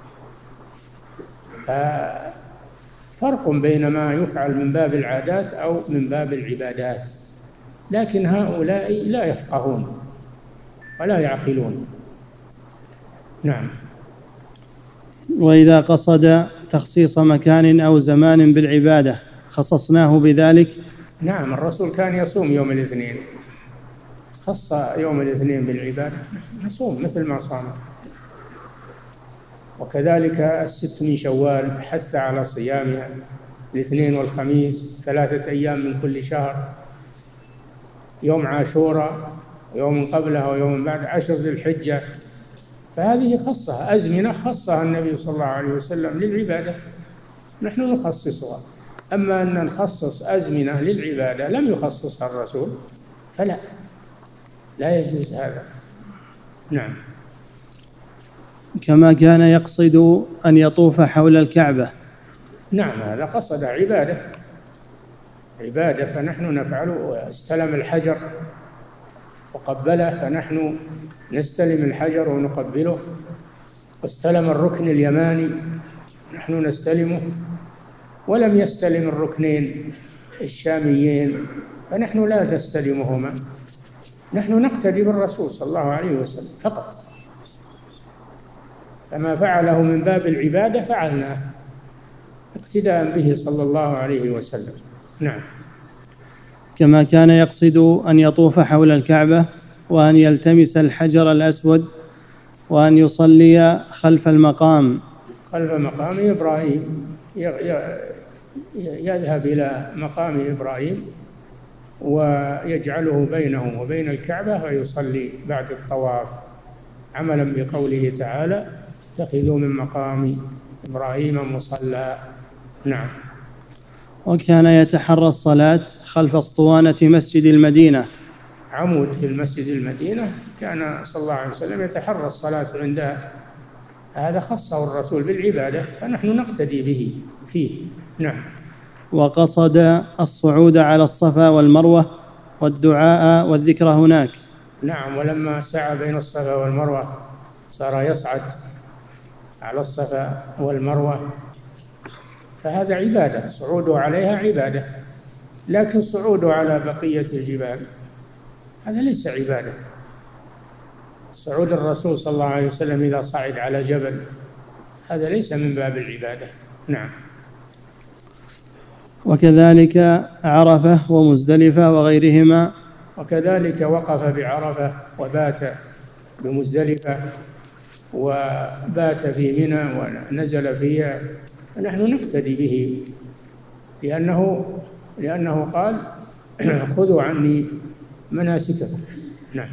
فرق بين ما يفعل من باب العادات أو من باب العبادات، لكن هؤلاء لا يفقهون ولا يعقلون. نعم. وإذا قصد تخصيص مكان أو زمان بالعبادة خصصناه بذلك. نعم. الرسول كان يصوم يوم الاثنين، خص يوم الاثنين بالعبادة، نصوم مثل ما صام. وكذلك الست من شوال حث على صيامها، الاثنين والخميس، ثلاثة أيام من كل شهر، يوم عاشوراء، يوم قبلها ويوم بعد، عشر ذي الحجة. فهذه خصها أزمنة خصها النبي صلى الله عليه وسلم للعبادة، نحن نخصصها. أما أن نخصص أزمنة للعبادة لم يخصصها الرسول فلا، لا يجوز هذا. نعم. كما كان يقصد أن يطوف حول الكعبة. نعم، هذا قصد عبادة عبادة فنحن نفعل. واستلم الحجر وقبله فنحن نستلم الحجر ونقبله، واستلم الركن اليماني نحن نستلمه، ولم يستلم الركنين الشاميين فنحن لا نستلمهما، نحن نقتدي بالرسول صلى الله عليه وسلم فقط، فما فعله من باب العبادة فعلناه اقتداء به صلى الله عليه وسلم. نعم. كما كان يقصد أن يطوف حول الكعبة وأن يلتمس الحجر الأسود وأن يصلي خلف المقام خلف مقام إبراهيم، يذهب إلى مقام إبراهيم ويجعله بينه وبين الكعبة ويصلي بعد الطواف، عملا بقوله تعالى: اتخذوا من مقام إبراهيم مصلى. نعم. وكان يتحرى الصلاة خلف اسطوانة مسجد المدينة، عمود في المسجد المدينة، كان صلى الله عليه وسلم يتحرى الصلاة عندها، هذا خصه الرسول بالعبادة فنحن نقتدي به فيه. نعم. وقصد الصعود على الصفا والمروة والدعاء والذكر هناك. نعم. ولما سعى بين الصفا والمروة صار يصعد على الصفا والمروة، فهذا عبادة، صعوده عليها عبادة، لكن صعوده على بقية الجبال هذا ليس عبادة. صعود الرسول صلى الله عليه وسلم إذا صعد على جبل هذا ليس من باب العبادة. نعم. وكذلك عرفة ومزدلفة وغيرهما. وكذلك وقف بعرفة وبات بمزدلفة وبات في منى ونزل فيها، نحن نقتدي به لأنه لأنه قال: خذوا عني مناسككم. نعم.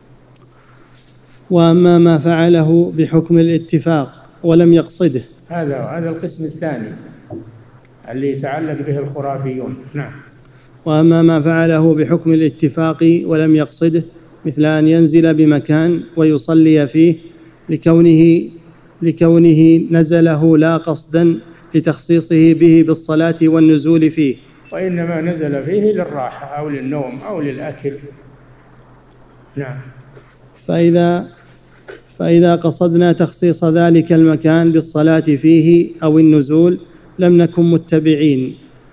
وأما ما فعله بحكم الاتفاق ولم يقصده، هذا هذا القسم الثاني اللي يتعلق به الخرافيون. نعم. وأما ما فعله بحكم الاتفاق ولم يقصده، مثل أن ينزل بمكان ويصلي فيه لكونه لكونه نزله لا قصدا لتخصيصه به بالصلاة والنزول فيه، وإنما نزل فيه للراحة أو للنوم أو للأكل. نعم. فإذا فإذا قصدنا تخصيص ذلك المكان بالصلاة فيه أو النزول لم نكن متبعين،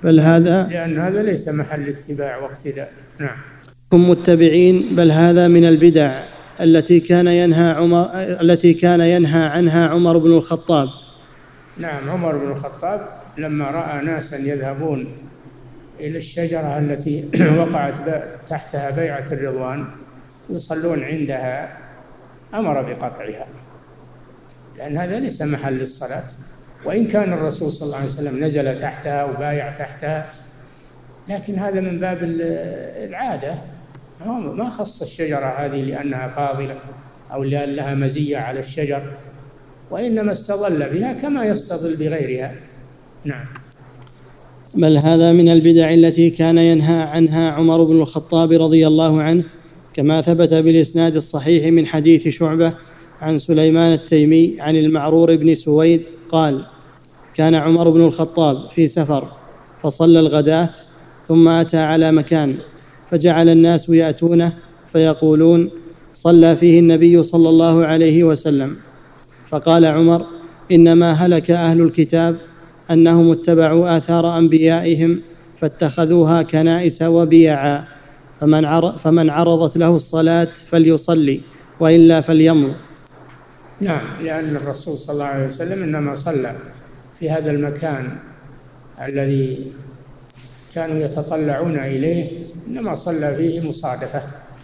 بل هذا لأن هذا ليس محل اتباع واقتداء. نعم. هم متبعين، بل هذا من البدع التي كان ينهى عمر التي كان ينهى عنها عمر بن الخطاب. نعم، عمر بن الخطاب لما رأى ناسا يذهبون إلى الشجرة التي وقعت تحتها بيعة الرضوان يصلون عندها أمر بقطعها، لأن هذا ليس محل الصلاة. وإن كان الرسول صلى الله عليه وسلم نزل تحتها وبايع تحتها، لكن هذا من باب العادة، ما خص الشجرة هذه لأنها فاضلة أو لأن لها مزية على الشجر، وإنما استظل بها كما يستظل بغيرها. نعم. بل هذا من البدع التي كان ينهى عنها عمر بن الخطاب رضي الله عنه، كما ثبت بالإسناد الصحيح من حديث شعبة عن سليمان التيمي عن المعرور بن سويد قال: كان عمر بن الخطاب في سفر فصلى الغداة ثم أتى على مكان فجعل الناس يأتونه فيقولون: صلى فيه النبي صلى الله عليه وسلم. فقال عمر: إنما هلك أهل الكتاب أنهم اتبعوا آثار أنبيائهم فاتخذوها كنائس وبيعا، فمن عرضت له الصلاة فليصلي وإلا فليمض. نعم، لأن الرسول صلى الله عليه وسلم إنما صلى في هذا المكان الذي كانوا يتطلعون إليه، إنما صلى فيه مصادفة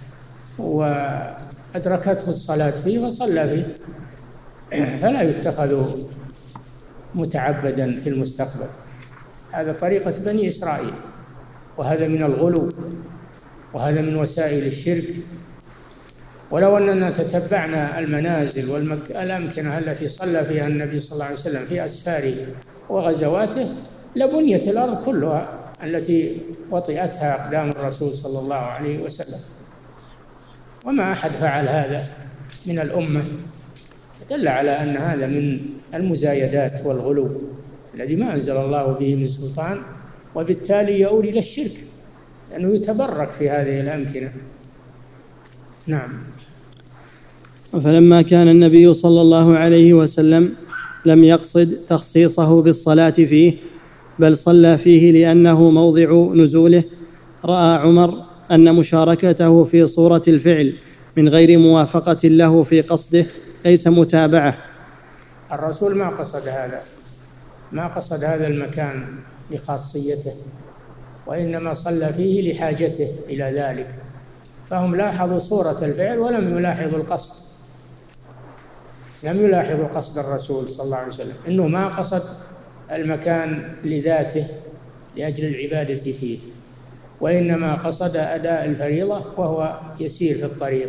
وأدركته الصلاة فيه وصلى فيه، فلا يتخذ متعبدا في المستقبل. هذا طريقة بني إسرائيل، وهذا من الغلو، وهذا من وسائل الشرك. ولو أننا تتبعنا المنازل والأمكنة التي صلى فيها النبي صلى الله عليه وسلم في أسفاره وغزواته لبنيت الأرض كلها التي وطئتها أقدام الرسول صلى الله عليه وسلم، وما أحد فعل هذا من الأمة، دل على أن هذا من المزايدات والغلو الذي ما أنزل الله به من سلطان، وبالتالي يؤول إلى الشرك لأنه يتبرك في هذه الأمكنة. نعم. فلما كان النبي صلى الله عليه وسلم لم يقصد تخصيصه بالصلاة فيه، بل صلى فيه لأنه موضع نزوله، رأى عمر أن مشاركته في صورة الفعل من غير موافقة له في قصده ليس متابعة. الرسول ما قصد هذا، ما قصد هذا المكان لخاصيته، وإنما صلى فيه لحاجته إلى ذلك، فهم لاحظوا صورة الفعل ولم يلاحظوا القصد، لم يلاحظوا قصد الرسول صلى الله عليه وسلم، إنه ما قصد المكان لذاته لأجل العبادة فيه، وإنما قصد أداء الفريضة وهو يسير في الطريق،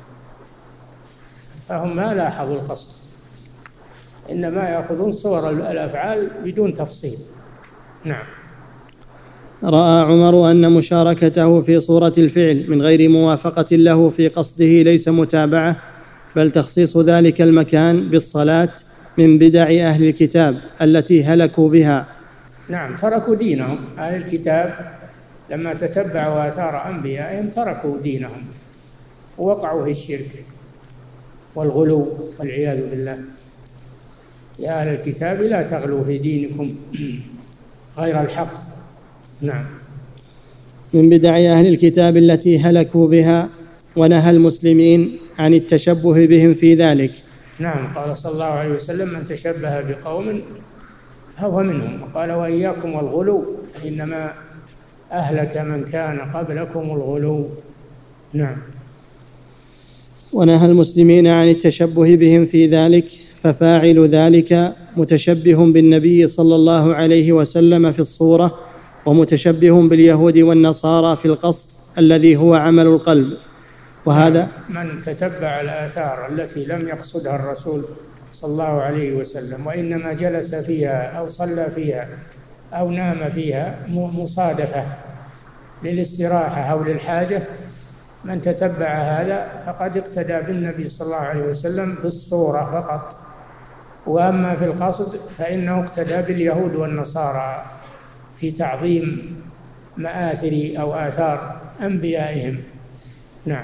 فهم ما لاحظوا القصد، إنما يأخذون صور الأفعال بدون تفصيل. نعم. رأى عمر أن مشاركته في صورة الفعل من غير موافقة له في قصده ليس متابعة، بل تخصيص ذلك المكان بالصلاة من بدع أهل الكتاب التي هلكوا بها. نعم، تركوا دينهم. أهل الكتاب لما تتبعوا آثار أنبيائهم تركوا دينهم ووقعوا في الشرك والغلو والعياذ بالله. يا أهل الكتاب لا تغلوا في دينكم غير الحق. نعم. من بدع أهل الكتاب التي هلكوا بها، ونهى المسلمين عن التشبه بهم في ذلك. نعم، قال صلى الله عليه وسلم: من تشبه بقوم فهو منهم، وقال: وإياكم والغلو فإنما أهلك من كان قبلكم الغلو. نعم. ونهى المسلمين عن التشبه بهم في ذلك، ففاعل ذلك متشبه بالنبي صلى الله عليه وسلم في الصورة، ومتشبه باليهود والنصارى في القصد الذي هو عمل القلب. وهذا من تتبع الآثار التي لم يقصدها الرسول صلى الله عليه وسلم، وإنما جلس فيها أو صلى فيها أو نام فيها مصادفة للاستراحة أو للحاجة، من تتبع هذا فقد اقتدى بالنبي صلى الله عليه وسلم في الصورة فقط، وأما في القصد فإنه اقتدى باليهود والنصارى في تعظيم مآثر أو آثار أنبيائهم. نعم.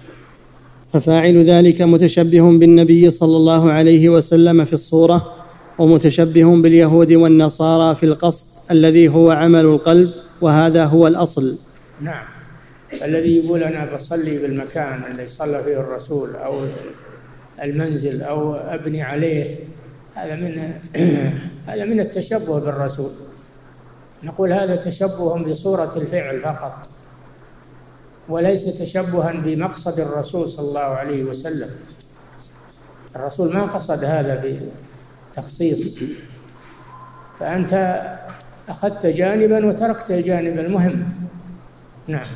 ففاعل ذلك متشبه بالنبي صلى الله عليه وسلم في الصورة، ومتشبه باليهود والنصارى في القصد الذي هو عمل القلب، وهذا هو الأصل. نعم. الذي يقول أنا بصلي في المكان اللي صلى فيه الرسول أو المنزل أو أبني عليه، هذا من هذا من التشبه بالرسول. نقول هذا تشبه بصورة الفعل فقط، وليس تشبها بمقصد الرسول صلى الله عليه وسلم. الرسول ما قصد هذا بتخصيص، فأنت أخذت جانبا وتركت الجانب المهم. نعم.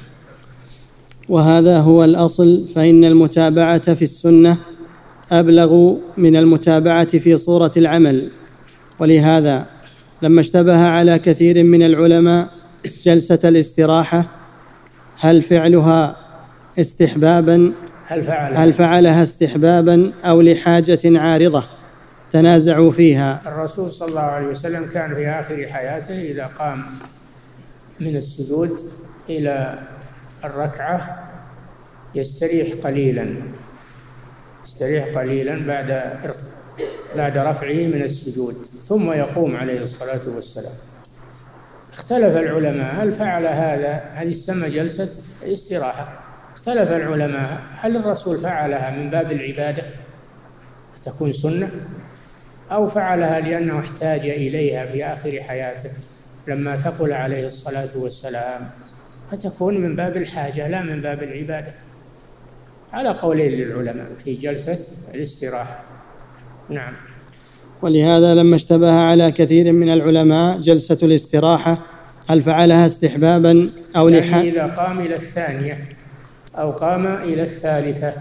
وهذا هو الأصل، فإن المتابعة في السنة أبلغ من المتابعة في صورة العمل. ولهذا لما اشتبه على كثير من العلماء جلسة الاستراحة هل فعلها استحبابا هل, فعلها هل فعلها استحبابا أو لحاجة عارضة تنازعوا فيها. الرسول صلى الله عليه وسلم كان في آخر حياته إذا قام من السجود إلى الركعة يستريح قليلا يستريح قليلا بعد بعد رفعه من السجود، ثم يقوم عليه الصلاة والسلام. اختلف العلماء هل فعل هذا، هذه تسمى جلسة الاستراحة. اختلف العلماء هل الرسول فعلها من باب العبادة تكون سنة، أو فعلها لأنه احتاج إليها في آخر حياته لما ثقل عليه الصلاة والسلام، فتكون من باب الحاجة لا من باب العبادة. على قولين للعلماء في جلسة الاستراحة. نعم. ولهذا لما اشتبه على كثير من العلماء جلسة الاستراحة هل فعلها استحبابا أو يعني لحاجة، إذا قام إلى الثانية أو قام إلى الثالثة،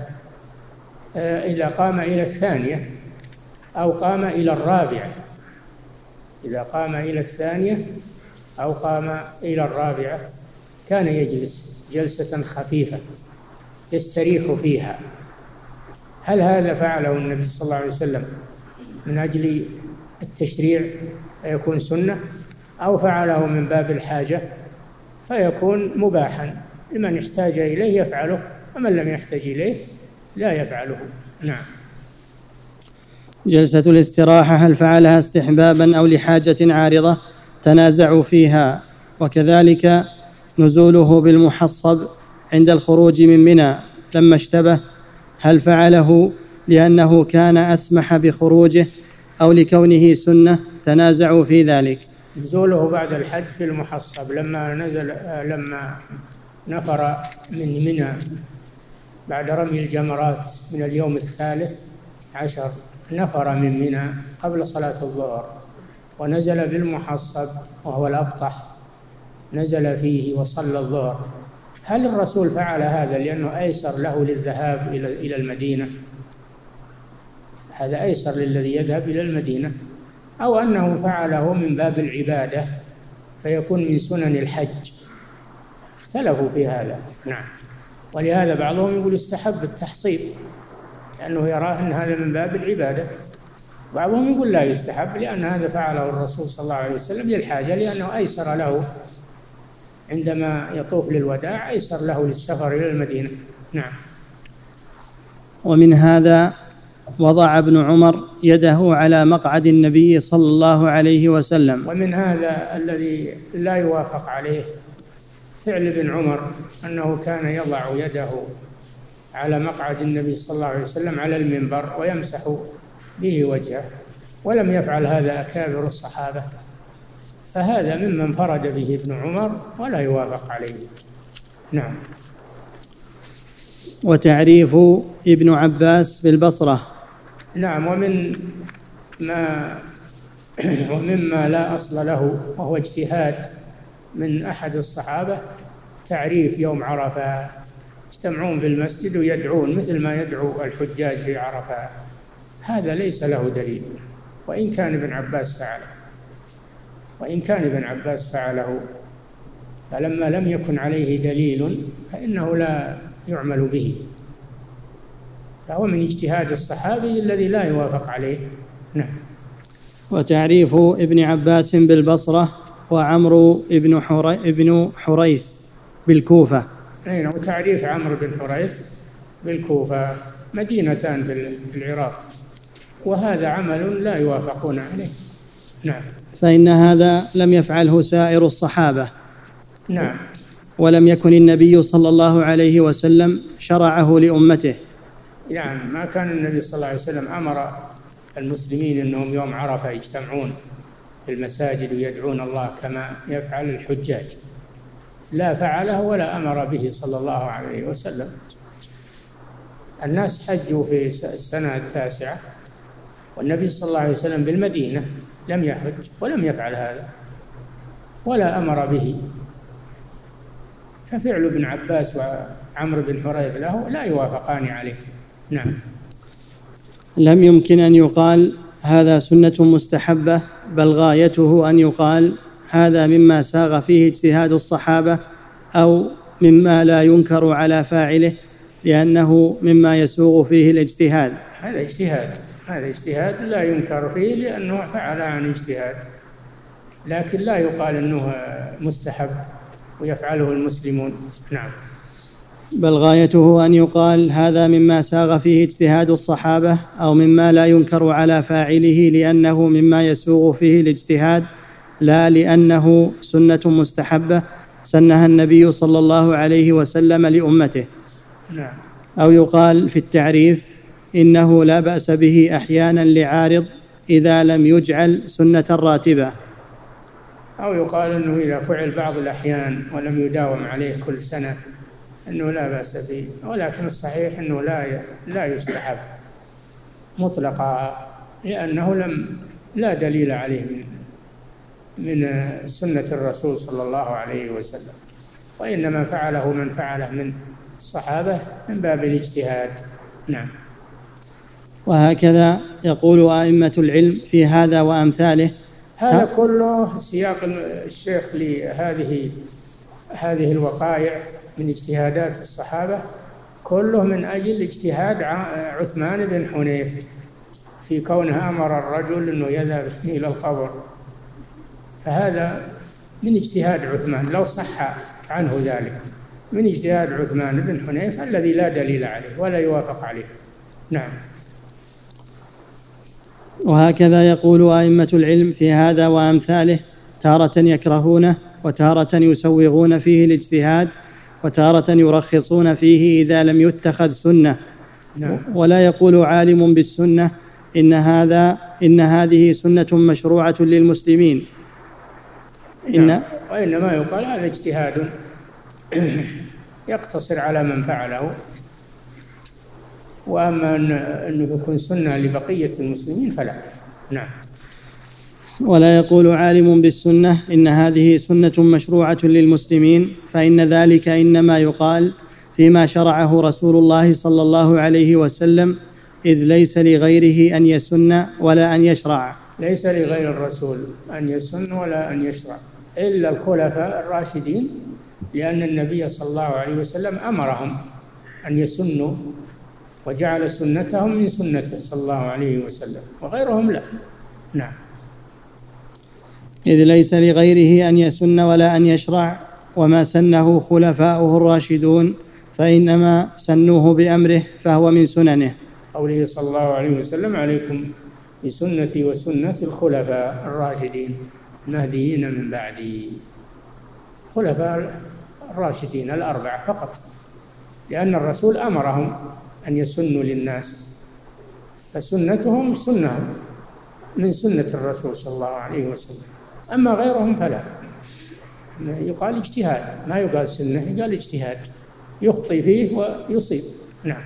إذا قام إلى الثانية أو قام إلى الرابعة إذا قام إلى الثانية أو قام إلى الرابعة كان يجلس جلسة خفيفة يستريح فيها. هل هذا فعله النبي صلى الله عليه وسلم من أجل التشريع فيكون سنة، أو فعله من باب الحاجة فيكون مباحا، لمن احتاج إليه يفعله ومن لم يحتاج إليه لا يفعله. نعم. جلسة الاستراحة هل فعلها استحبابا أو لحاجة عارضة تنازعوا فيها. وكذلك نزوله بالمحصب عند الخروج من منى لما اشتبه هل فعله لأنه كان أسمح بخروجه أو لكونه سنة تنازعوا في ذلك. نزوله بعد الحج في المحصب لما نزل لما نفر من منى بعد رمي الجمرات من اليوم الثالث عشر، نفر من منى قبل صلاة الظهر ونزل بالمحصب وهو الأبطح، نزل فيه وصلى الظهر. هل الرسول فعل هذا لأنه أيسر له للذهاب إلى المدينة، هذا أيسر للذي يذهب إلى المدينة، أو أنه فعله من باب العبادة فيكون من سنن الحج؟ اختلفوا في هذا. نعم. ولهذا بعضهم يقول استحب التحصيب لأنه يرى أن هذا من باب العبادة، بعضهم يقول لا يستحب لأن هذا فعله الرسول صلى الله عليه وسلم للحاجة، لأنه أيسر له عندما يطوف للوداع، أيسر له للسفر إلى المدينة. نعم. ومن هذا وضع ابن عمر يده على مقعد النبي صلى الله عليه وسلم. ومن هذا الذي لا يوافق عليه فعل ابن عمر أنه كان يضع يده على مقعد النبي صلى الله عليه وسلم على المنبر ويمسح به وجهه، ولم يفعل هذا أكابر الصحابة، فهذا ممن فرد به ابن عمر ولا يوافق عليه. نعم. وتعريف ابن عباس بالبصرة. نعم. ومن ما ومما لا أصل له وهو اجتهاد من أحد الصحابة تعريف يوم عرفة، يجتمعون في المسجد ويدعون مثل ما يدعو الحجاج في عرفة، هذا ليس له دليل، وإن كان ابن عباس فعله وإن كان ابن عباس فعله فلما لم يكن عليه دليل فإنه لا يعمل به، فهو من اجتهاد الصحابي الذي لا يوافق عليه. نعم. وتعريف ابن عباس بالبصرة وعمرو ابن حري ابن حريث بالكوفة. أين وتعريف عمرو بن حريث بالكوفة، مدينتان في العراق. وهذا عمل لا يوافقون عليه. نعم. فإن هذا لم يفعله سائر الصحابة. نعم. ولم يكن النبي صلى الله عليه وسلم شرعه لأمته. يعني ما كان النبي صلى الله عليه وسلم أمر المسلمين أنهم يوم عرفة يجتمعون في المساجد ويدعون الله كما يفعل الحجاج، لا فعله ولا أمر به صلى الله عليه وسلم. الناس حجوا في السنة التاسعة والنبي صلى الله عليه وسلم بالمدينة لم يحج ولم يفعل هذا ولا أمر به، ففعل ابن عباس وعمرو بن حريث له لا يوافقان عليه. نعم. لم يمكن أن يقال هذا سنة مستحبة، بل غايته أن يقال هذا مما ساغ فيه اجتهاد الصحابة أو مما لا ينكر على فاعله لأنه مما يسوغ فيه الاجتهاد. هذا اجتهاد، هذا اجتهاد لا ينكر فيه لأنه فعل عن اجتهاد، لكن لا يقال أنه مستحب ويفعله المسلمون. نعم. بل غايته أن يقال هذا مما ساغ فيه اجتهاد الصحابة أو مما لا ينكر على فاعله لأنه مما يسوغ فيه الاجتهاد، لا لأنه سنة مستحبة سنها النبي صلى الله عليه وسلم لأمته. نعم. أو يقال في التعريف إنه لا بأس به أحيانا لعارض إذا لم يجعل سنة راتبة. أو يقال أنه إذا فعل بعض الأحيان ولم يداوم عليه كل سنة أنه لا بأس به، ولكن الصحيح أنه لا لا يستحب مطلقا لأنه لم لا دليل عليه من من سنة الرسول صلى الله عليه وسلم، وإنما فعله من فعله من الصحابة من باب الاجتهاد. نعم. وهكذا يقول أئمة العلم في هذا وأمثاله. هذا كله سياق الشيخ لهذه هذه الوقائع من اجتهادات الصحابة كله من أجل اجتهاد عثمان بن حنيف في كونه أمر الرجل أنه يذهب إلى القبر، فهذا من اجتهاد عثمان لو صح عنه ذلك، من اجتهاد عثمان بن حنيف الذي لا دليل عليه ولا يوافق عليه. نعم. وهكذا يقول أئمة العلم في هذا وأمثاله، تارة يكرهونه وتارة يسوغون فيه الاجتهاد وتارة يرخصون فيه إذا لم يتخذ سنة. نعم. ولا يقول عالم بالسنة إن هذا إن هذه سنة مشروعة للمسلمين. إن نعم. وإنما يقال هذا اجتهاد يقتصر على من فعله، وأما أنه يكون سنة لبقية المسلمين فلا. نعم. ولا يقول عالم بالسنة إن هذه سنة مشروعة للمسلمين، فإن ذلك إنما يقال فيما شرعه رسول الله صلى الله عليه وسلم، إذ ليس لغيره أن يسن ولا أن يشرع. ليس لغير الرسول أن يسن ولا أن يشرع إلا الخلفاء الراشدين، لأن النبي صلى الله عليه وسلم أمرهم أن يسنوا وجعل سنتهم من سنته صلى الله عليه وسلم، وغيرهم لا. نعم. إذ ليس لغيره أن يسن ولا أن يشرع، وما سنه خلفاؤه الراشدون فإنما سنوه بأمره فهو من سننه. قوله صلى الله عليه وسلم: عليكم بسنتي وسنة الخلفاء الراشدين المهديين من بعدي. خلفاء الراشدين الأربعة فقط، لأن الرسول أمرهم أن يسنوا للناس، فسنتهم سنة من سنة الرسول صلى الله عليه وسلم. أما غيرهم فلا، يقال اجتهاد، ما يقال سنة، يقال اجتهاد يخطئ فيه ويصيب. نعم.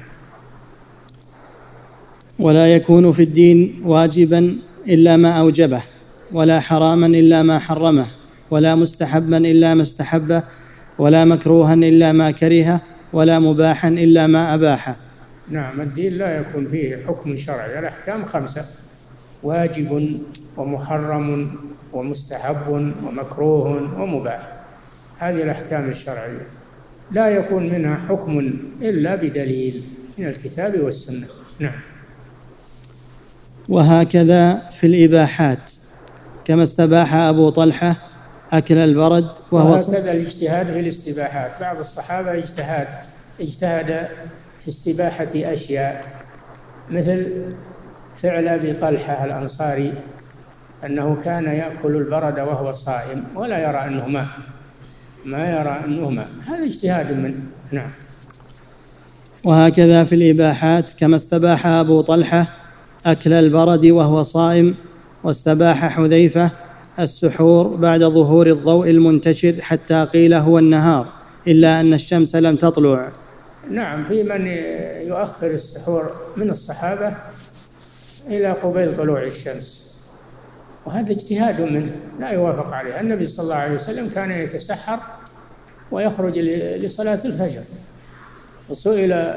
ولا يكون في الدين واجبا إلا ما أوجبه، ولا حراما إلا ما حرمه، ولا مستحبا إلا ما استحبه، ولا مكروها إلا ما كرهه، ولا مباحا إلا ما أباحه. نعم. الدين لا يكون فيه حكم شرعي، الأحكام خمسة: واجب ومحرم ومستحب ومكروه ومباح. هذه الأحكام الشرعية لا يكون منها حكم إلا بدليل من الكتاب والسنة. نعم. وهكذا في الإباحات، كما استباح أبو طلحة أكل البرد، وهو وهكذا الاجتهاد في الاستباحات. بعض الصحابة اجتهاد اجتهد في استباحة أشياء مثل فعل أبي طلحة الأنصاري أنه كان يأكل البرد وهو صائم ولا يرى أنه ماء، ما يرى أنه ماء، هذا اجتهاد منه. نعم. وهكذا في الإباحات، كما استباح أبو طلحة أكل البرد وهو صائم، واستباح حذيفة السحور بعد ظهور الضوء المنتشر حتى قيل هو النهار، إلا أن الشمس لم تطلع. نعم، في من يؤخر السحور من الصحابة إلى قبيل طلوع الشمس، وهذا اجتهاد منه لا يوافق عليه. النبي صلى الله عليه وسلم كان يتسحر ويخرج لصلاة الفجر، وسئل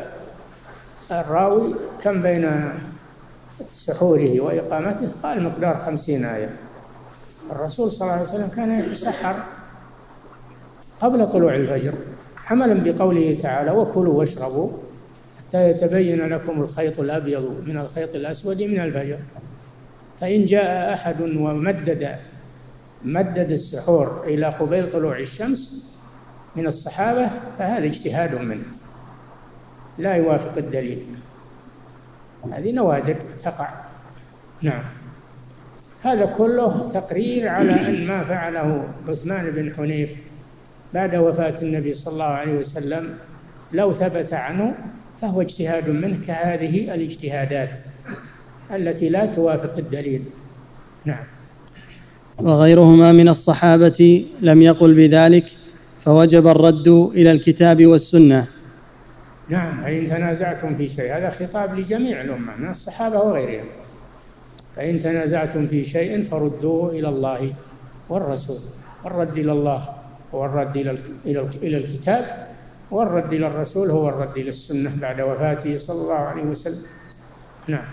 الراوي كم بين سحوره وإقامته، قال مقدار خمسين آية. الرسول صلى الله عليه وسلم كان يتسحر قبل طلوع الفجر، حملا بقوله تعالى: وكلوا واشربوا حتى يتبين لكم الخيط الأبيض من الخيط الأسود من الفجر. فإن جاء أحد ومدد مدد السحور إلى قبيل طلوع الشمس من الصحابة فهذا اجتهاد منه لا يوافق الدليل، هذه نوادر تقع. نعم. هذا كله تقرير على أن ما فعله عثمان بن حنيف بعد وفاة النبي صلى الله عليه وسلم لو ثبت عنه فهو اجتهاد منه كهذه الاجتهادات التي لا توافق الدليل. نعم. وغيرهما من الصحابة لم يقل بذلك، فوجب الرد إلى الكتاب والسنة. نعم، فإن تنازعتم في شيء، هذا خطاب لجميع الأمة من الصحابة وغيرهم، فإن تنازعتم في شيء فردوه إلى الله والرسول. والرد إلى الله هو الرد إلى إلى الكتاب، والرد إلى الرسول هو الرد إلى السنة بعد وفاته صلى الله عليه وسلم. نعم.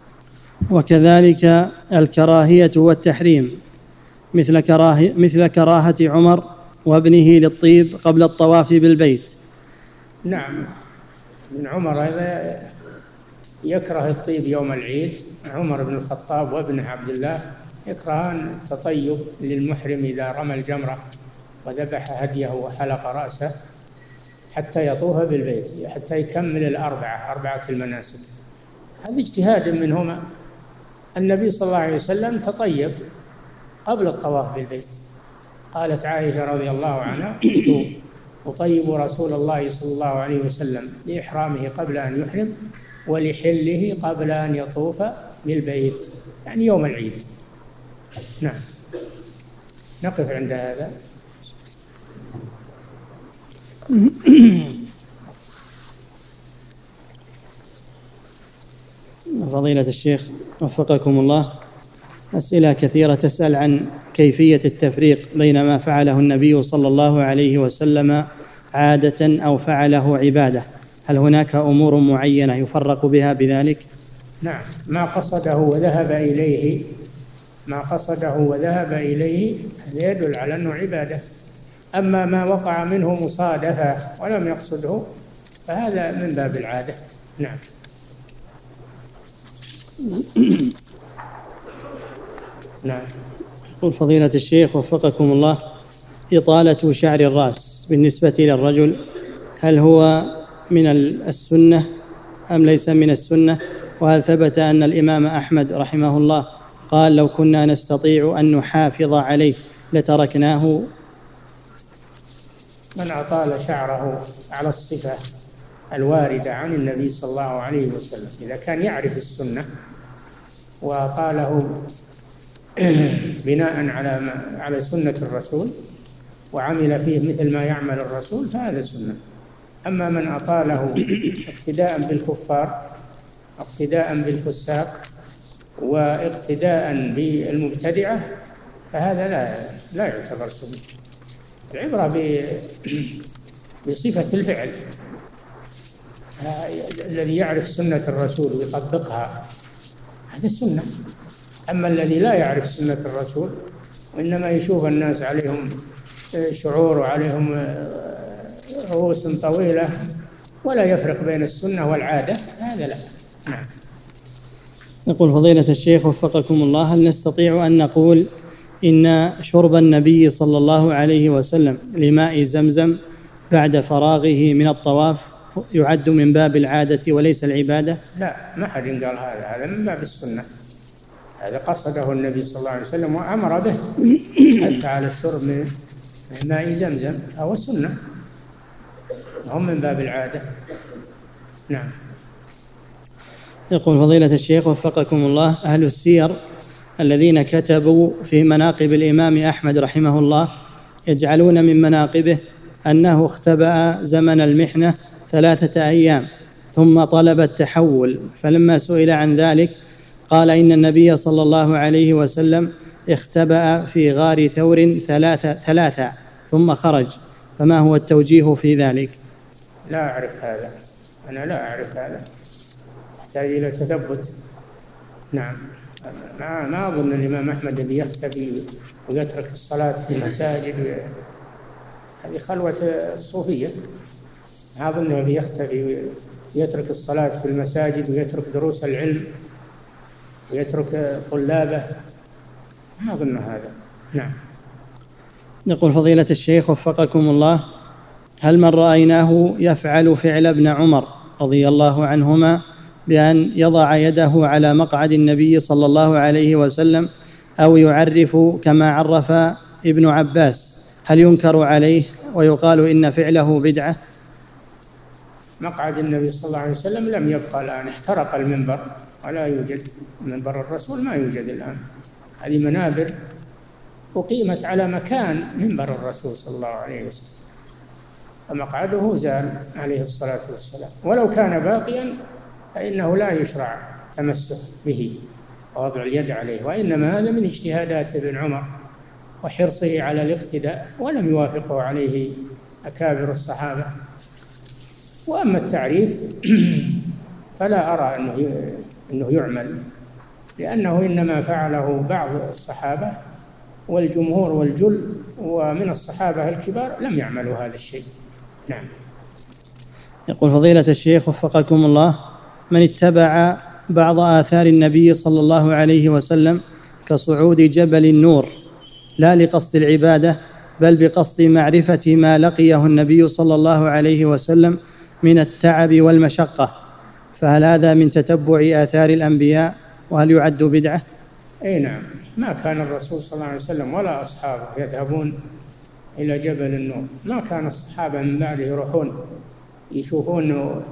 وكذلك الكراهية والتحريم، مثل كراهية مثل كراهة عمر وابنه للطيب قبل الطواف بالبيت. نعم، ابن عمر هذا يكره الطيب يوم العيد، عمر بن الخطاب وابنه عبد الله يكرهان التطيب للمحرم إذا رمى الجمرة وذبح هديه وحلق رأسه حتى يطوف بالبيت، حتى يكمل الأربعة أربعة المناسك. هذا اجتهاد منهما. النبي صلى الله عليه وسلم تطيب قبل الطواف بالبيت، قالت عائشة رضي الله عنها: كنت أطيب رسول الله صلى الله عليه وسلم لإحرامه قبل أن يحرم ولحله قبل أن يطوف بالبيت، يعني يوم العيد. نعم. نقف عند هذا. فضيلة الشيخ وفقكم الله، أسئلة كثيرة تسأل عن كيفية التفريق بين ما فعله النبي صلى الله عليه وسلم عادة أو فعله عبادة، هل هناك أمور معينة يفرق بها بذلك؟ نعم، ما قصده وذهب إليه ما قصده وذهب إليه هذا يدل على أنه عبادة. أما ما وقع منه مصادفة ولم يقصده فهذا من باب العادة. نعم. نعم. يقول فضيلة الشيخ وفقكم الله: إطالة شعر الرأس بالنسبة للرجل هل هو من السنة أم ليس من السنة؟ وهل ثبت أن الإمام أحمد رحمه الله قال لو كنا نستطيع أن نحافظ عليه لتركناه؟ من أطال شعره على الصفة الواردة عن النبي صلى الله عليه وسلم إذا كان يعرف السنة وقاله بناء على ما على سنة الرسول وعمل فيه مثل ما يعمل الرسول فهذا سنة. أما من أطاله اقتداء بالكفار، اقتداء بالفساق، واقتداء بالمبتدعة فهذا لا لا يعتبر سنة. العبرة بصفة الفعل. الذي يعرف سنة الرسول ويطبقها هذا السنة. أما الذي لا يعرف سنة الرسول وإنما يشوف الناس عليهم شعور وعليهم رؤوس طويلة ولا يفرق بين السنة والعادة هذا لا. نعم. يقول فضيلة الشيخ وفقكم الله: هل نستطيع أن نقول إن شرب النبي صلى الله عليه وسلم لماء زمزم بعد فراغه من الطواف يعد من باب العادة وليس العبادة؟ لا، ما حد قال هذا، هذا من باب السنة، هذا قصده النبي صلى الله عليه وسلم وأمر به، حث على الشرب من ماء زمزم، فهو سنة، هم من باب العادة. نعم. يقول فضيلة الشيخ وفقكم الله، أهل السير الذين كتبوا في مناقب الإمام أحمد رحمه الله يجعلون من مناقبه أنه اختبأ زمن المحنة ثلاثة أيام ثم طلب التحول، فلما سئل عن ذلك قال إن النبي صلى الله عليه وسلم اختبأ في غار ثور ثلاثة, ثلاثة ثم خرج، فما هو التوجيه في ذلك؟ لا أعرف هذا، أنا لا أعرف هذا، يحتاج إلى تثبت. نعم. ما ما أظن الإمام أحمد الذي يختفي ويترك الصلاة في المساجد، هذه خلوة الصوفية، ما أظنه يختفي ويترك الصلاة في المساجد ويترك دروس العلم ويترك طلابه، ما أظن هذا. نعم. يقول فضيلة الشيخ وفقكم الله، هل من رأيناه يفعل فعل ابن عمر رضي الله عنهما بأن يضع يده على مقعد النبي صلى الله عليه وسلم أو يعرف كما عرف ابن عباس، هل ينكر عليه ويقال إن فعله بدعة؟ مقعد النبي صلى الله عليه وسلم لم يبقى الآن، احترق المنبر ولا يوجد منبر الرسول، ما يوجد الآن، هذه منابر أقيمت على مكان منبر الرسول صلى الله عليه وسلم، فمقعده زال عليه الصلاة والسلام، ولو كان باقيا فإنه لا يشرع تمسك به ووضع اليد عليه، وإنما هذا من اجتهادات ابن عمر وحرصه على الاقتداء، ولم يوافقه عليه أكابر الصحابة. وأما التعريف فلا أرى أنه أنه يعمل، لأنه إنما فعله بعض الصحابة، والجمهور والجل ومن الصحابة الكبار لم يعملوا هذا الشيء. نعم. يقول فضيلة الشيخ وفقكم الله، من اتبع بعض آثار النبي صلى الله عليه وسلم كصعود جبل النور لا لقصد العبادة بل بقصد معرفة ما لقيه النبي صلى الله عليه وسلم من التعب والمشقة، فهل هذا من تتبع آثار الأنبياء وهل يعد بدعة؟ أي نعم، ما كان الرسول صلى الله عليه وسلم ولا أصحابه يذهبون إلى جبل النور، ما كان الصحابة من بعده يروحون يشوفون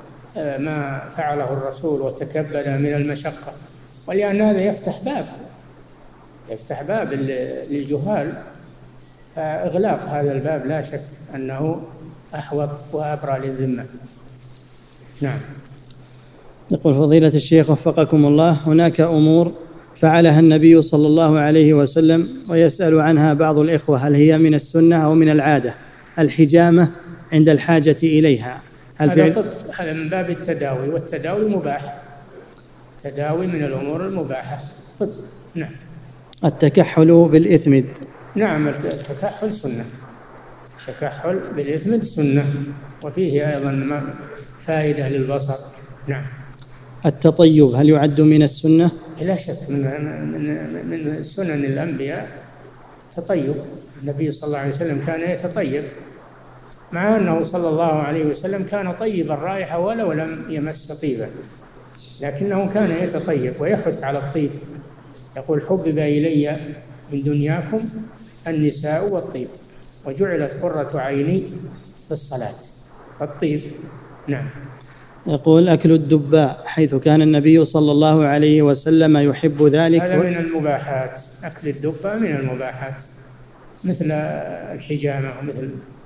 ما فعله الرسول وتكبد من المشقة، ولأن هذا يفتح باب يفتح باب للجهال، فإغلاق هذا الباب لا شك أنه أحوط وأبرى للذمة. نعم. يقول فضيلة الشيخ وفقكم الله، هناك أمور فعلها النبي صلى الله عليه وسلم ويسأل عنها بعض الإخوة هل هي من السنة أو من العادة، الحجامة عند الحاجة إليها، هذا هذا من باب التداوي، والتداوي مباح، التداوي من الأمور المباحة. طب. نعم. التكحل بالإثمد. نعم، التكحل سنة، التكحل بالإثمد سنة، وفيه أيضا فائدة للبصر. نعم. التطيب هل يعد من السنة؟ لا شك من من من سنن الأنبياء التطيب، النبي صلى الله عليه وسلم كان يتطيب، مع أنه صلى الله عليه وسلم كان طيب الرائحة ولو لم يمس طيبا، لكنه كان يتطيب ويحث على الطيب، يقول حبب إلي من دنياكم النساء والطيب وجعلت قرة عيني في الصلاة، الطيب. نعم. يقول أكل الدباء حيث كان النبي صلى الله عليه وسلم يحب ذلك، هذا من المباحات، أكل الدباء من المباحات مثل الحجامة ومثل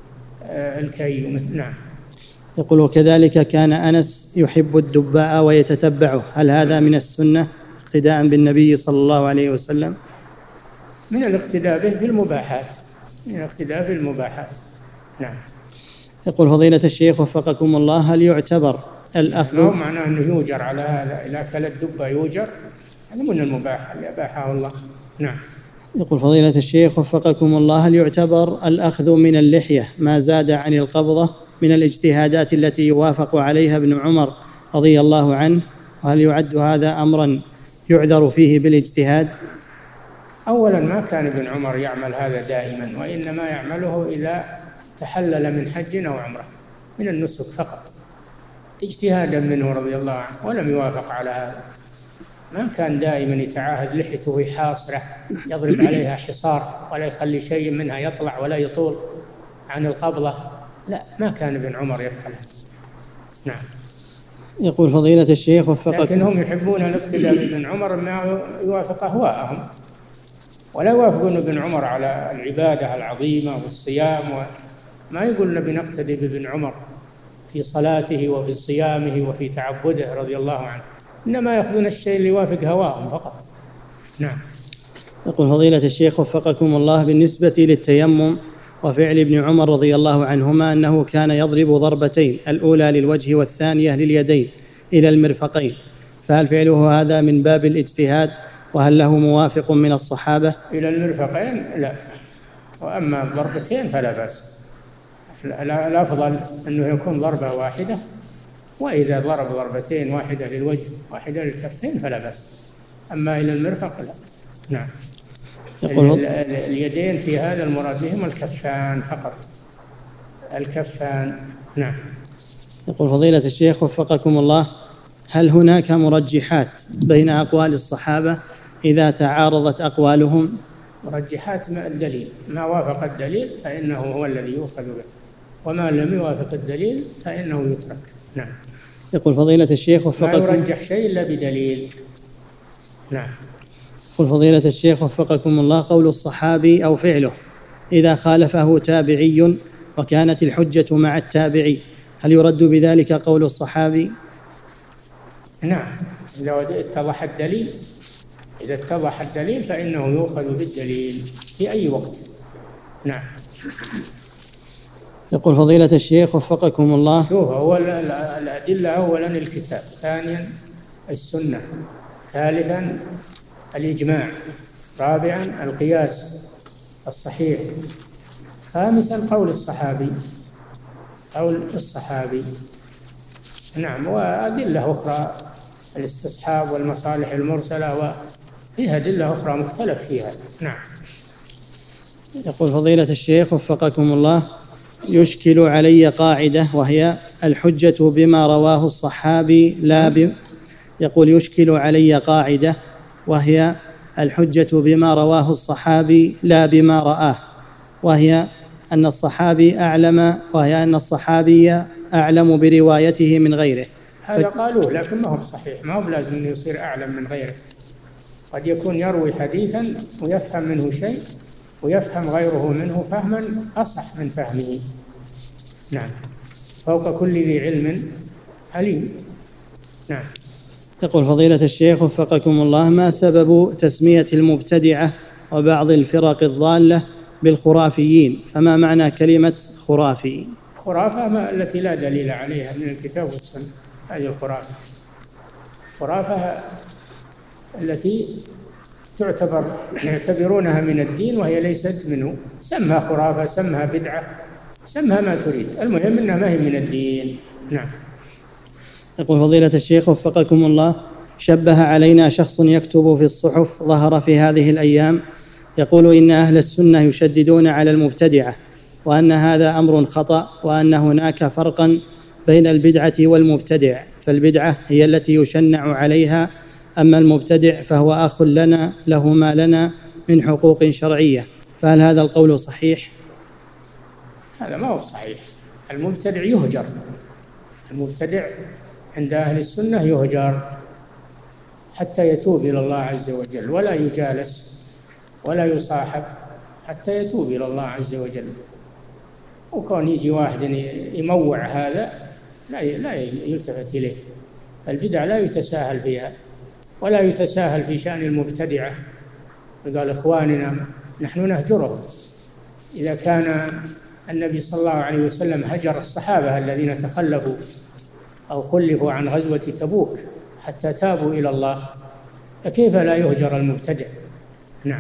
الكي ومثل. نعم. يقول وكذلك كان أنس يحب الدباء ويتتبعه، هل هذا من السنة اقتداء بالنبي صلى الله عليه وسلم؟ من الاقتداء به في المباحات، من الاقتداء في المباحات. نعم. يقول فضيلة الشيخ وفقكم الله، هل يعتبر الأخذ؟ هو معناه أنه يوجر على هذا، إذا أكل الدباء يوجر، هذا من المباح اللي أباحه الله. نعم. يقول فضيلة الشيخ وفقكم الله، هل يعتبر الأخذ من اللحية ما زاد عن القبضة من الاجتهادات التي يوافق عليها ابن عمر رضي الله عنه، وهل يعد هذا أمرا يعذر فيه بالاجتهاد؟ أولا ما كان ابن عمر يعمل هذا دائما، وإنما يعمله إذا تحلل من حج أو عمرة من النسك فقط، اجتهادا منه رضي الله عنه، ولم يوافق على هذا. ما كان دائما يتعاهد لحيته حاصرة يضرب عليها حصار ولا يخلي شيء منها يطلع ولا يطول عن القبضة، لا، ما كان ابن عمر يفعل. نعم. يقول فضيلة الشيخ وفقكم، لكنهم يحبون الاقتداء بابن عمر ما يوافق أهواءهم، ولا يوافقون ابن عمر على العبادة العظيمة والصيام، وما يقولون بنقتدي بابن عمر في صلاته وفي صيامه وفي تعبده رضي الله عنه، إنما يأخذون الشيء اللي يوافق هواهم فقط. نعم. يقول فضيلة الشيخ وفقكم الله، بالنسبة للتيمم وفعل ابن عمر رضي الله عنهما أنه كان يضرب ضربتين، الأولى للوجه والثانية لليدين إلى المرفقين، فهل فعله هذا من باب الاجتهاد؟ وهل له موافق من الصحابة؟ إلى المرفقين لا، وأما الضربتين فلا بأس. الأفضل أنه يكون ضربة واحدة، وإذا ضرب ضربتين، واحدة للوجه واحدة للكفين، فلا بأس. أما إلى المرفق لا. نعم. اليدين في هذا المراد بهم الكفان فقط، الكفان. نعم. يقول فضيلة الشيخ وفقكم الله، هل هناك مرجحات بين أقوال الصحابة إذا تعارضت أقوالهم؟ مرجحات ما الدليل، ما وافق الدليل فإنه هو الذي يؤخذ به، وما لم يوافق الدليل فإنه يترك. نعم. يقول فضيلة الشيخ وفقكم، ما يرجح شيء إلا بدليل. نعم. يقول فضيلة الشيخ وفقكم الله، قول الصحابي أو فعله إذا خالفه تابعي وكانت الحجة مع التابعي، هل يرد بذلك قول الصحابي؟ نعم، إذا اتضح الدليل، إذا اتضح الدليل فإنه يؤخذ بالدليل في أي وقت. نعم. يقول فضيلة الشيخ وفقكم الله، شوف، هو الأدلة أولا الكتاب، ثانيا السنة، ثالثا الإجماع، رابعا القياس الصحيح، خامسا قول الصحابي، قول الصحابي. نعم. وأدلة أخرى الاستصحاب والمصالح المرسلة، وفيها أدلة أخرى مختلف فيها. نعم. يقول فضيلة الشيخ وفقكم الله، يشكل علي قاعدة وهي الحجة بما رواه الصحابي لا ب... يقول يشكل علي قاعدة وهي الحجة بما رواه الصحابي لا بما رآه، وهي أن الصحابي أعلم وهي أن الصحابي أعلم بروايته من غيره. هذا قالوه، لكن ما هو صحيح، ما هو لازم أنه يصير أعلم من غيره. قد يكون يروي حديثا ويفهم منه شيء ويفهم غيره منه فهما أصح من فهمه. نعم. فوق كل ذي علم عليم. نعم. يقول فضيلة الشيخ وفقكم الله، ما سبب تسمية المبتدعة وبعض الفرق الضالة بالخرافيين؟ فما معنى كلمة خرافي؟ خرافة التي لا دليل عليها من الكتاب والسنة، هذه الخرافة. خرافة التي تعتبر يعتبرونها من الدين وهي ليست منه، سمها خرافة، سمها بدعة، سمها ما تريد، المهم أنها ما هي من الدين. نعم. يقول فضيلة الشيخ وفقكم الله، شبه علينا شخص يكتب في الصحف ظهر في هذه الأيام يقول إن أهل السنة يشددون على المبتدعة، وأن هذا أمر خطأ، وأن هناك فرقا بين البدعة والمبتدع، فالبدعة هي التي يشنع عليها، أما المبتدع فهو أخ لنا له ما لنا من حقوق شرعية، فهل هذا القول صحيح؟ هذا ما هو صحيح. المبتدع يهجر، المبتدع عند أهل السنة يهجر حتى يتوب إلى الله عز وجل، ولا يجالس ولا يصاحب حتى يتوب إلى الله عز وجل. وكون يجي واحد يموع هذا لا لا يلتفت إليه. البدع لا يتساهل فيها، ولا يتساهل في شأن المبتدعة. قال إخواننا نحن نهجرهم. إذا كان النبي صلى الله عليه وسلم هجر الصحابة الذين تخلفوا أو خلفوا عن غزوة تبوك حتى تابوا إلى الله، فكيف لا يهجر المبتدع؟ نعم.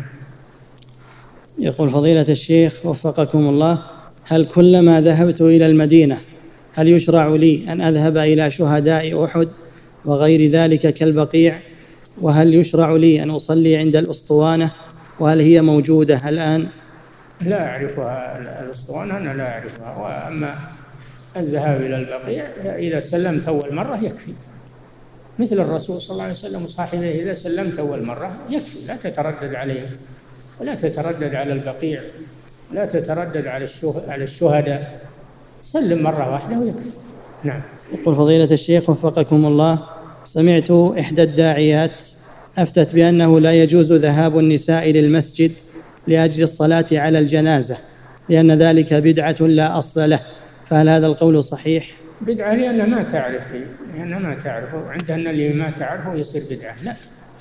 يقول فضيلة الشيخ وفقكم الله، هل كلما ذهبت إلى المدينة هل يشرع لي أن أذهب إلى شهداء أحد وغير ذلك كالبقيع؟ وهل يشرع لي أن أصلي عند الأسطوانة؟ وهل هي موجودة الآن؟ لا أعرفها الأسطوانة، أنا لا أعرفها. وأما الذهاب إلى البقيع إذا سلمت أول مرة يكفي، مثل الرسول صلى الله عليه وسلم وصاحبه إذا سلمت أول مرة يكفي، لا تتردد عليه ولا تتردد على البقيع ولا تتردد على على الشهداء، سلم مرة واحدة ويكفي. نعم. يقول فضيلة الشيخ وفقكم الله، سمعت إحدى الداعيات أفتت بأنه لا يجوز ذهاب النساء للمسجد لأجل الصلاة على الجنازة لأن ذلك بدعة لا أصل له، فهل هذا القول صحيح؟ بدعة لأن ما تعرف لأن ما تعرفه عندنا اللي ما تعرفه يصير بدعة. لا،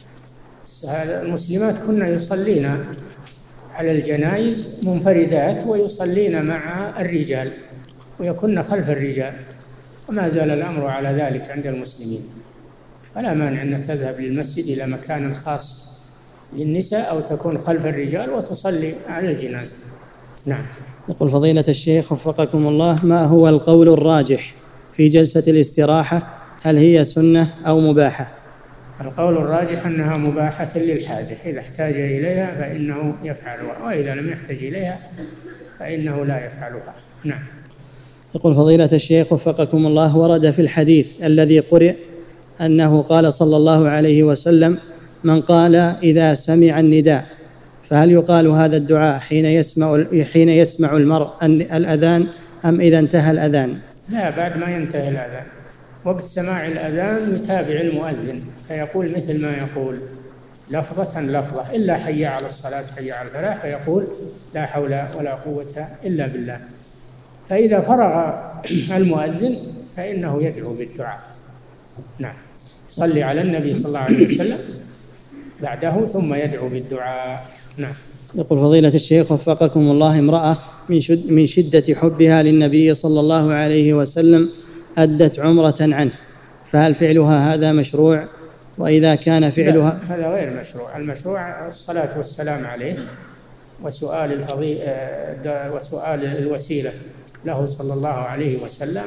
المسلمات كنا يصلين على الجنائز منفردات ويصلين مع الرجال ويكن خلف الرجال، وما زال الأمر على ذلك عند المسلمين، فلا مانع أن تذهب للمسجد إلى مكان خاص للنساء أو تكون خلف الرجال وتصلي على الجنازة. نعم. يقول فضيلة الشيخ وفقكم الله، ما هو القول الراجح في جلسة الاستراحة؟ هل هي سنة أو مباحة؟ القول الراجح أنها مباحة للحاجة، إذا احتاج إليها فإنه يفعلها، وإذا لم يحتج إليها فإنه لا يفعلها. نعم. يقول فضيلة الشيخ وفقكم الله، ورد في الحديث الذي قرئ أنه قال صلى الله عليه وسلم: من قال إذا سمع النداء، فهل يقال هذا الدعاء حين يسمع حين يسمع المرء الأذان أم إذا انتهى الأذان؟ لا، بعد ما ينتهي الأذان، وقت سماع الأذان يتابع المؤذن فيقول مثل ما يقول لفظة لفظة، إلا حي على الصلاة حي على الفلاح فيقول لا حول ولا قوة إلا بالله. فإذا فرغ المؤذن فإنه يدعو بالدعاء. نعم. صلي على النبي صلى الله عليه وسلم بعده ثم يدعو بالدعاء. نعم. يقول فضيلة الشيخ وفقكم الله، امرأة من شد من شدة حبها للنبي صلى الله عليه وسلم أدت عمرة عنه، فهل فعلها هذا مشروع؟ وإذا كان فعلها هذا غير مشروع. المشروع الصلاة والسلام عليه وسؤال الفضي... وسؤال الوسيلة له صلى الله عليه وسلم،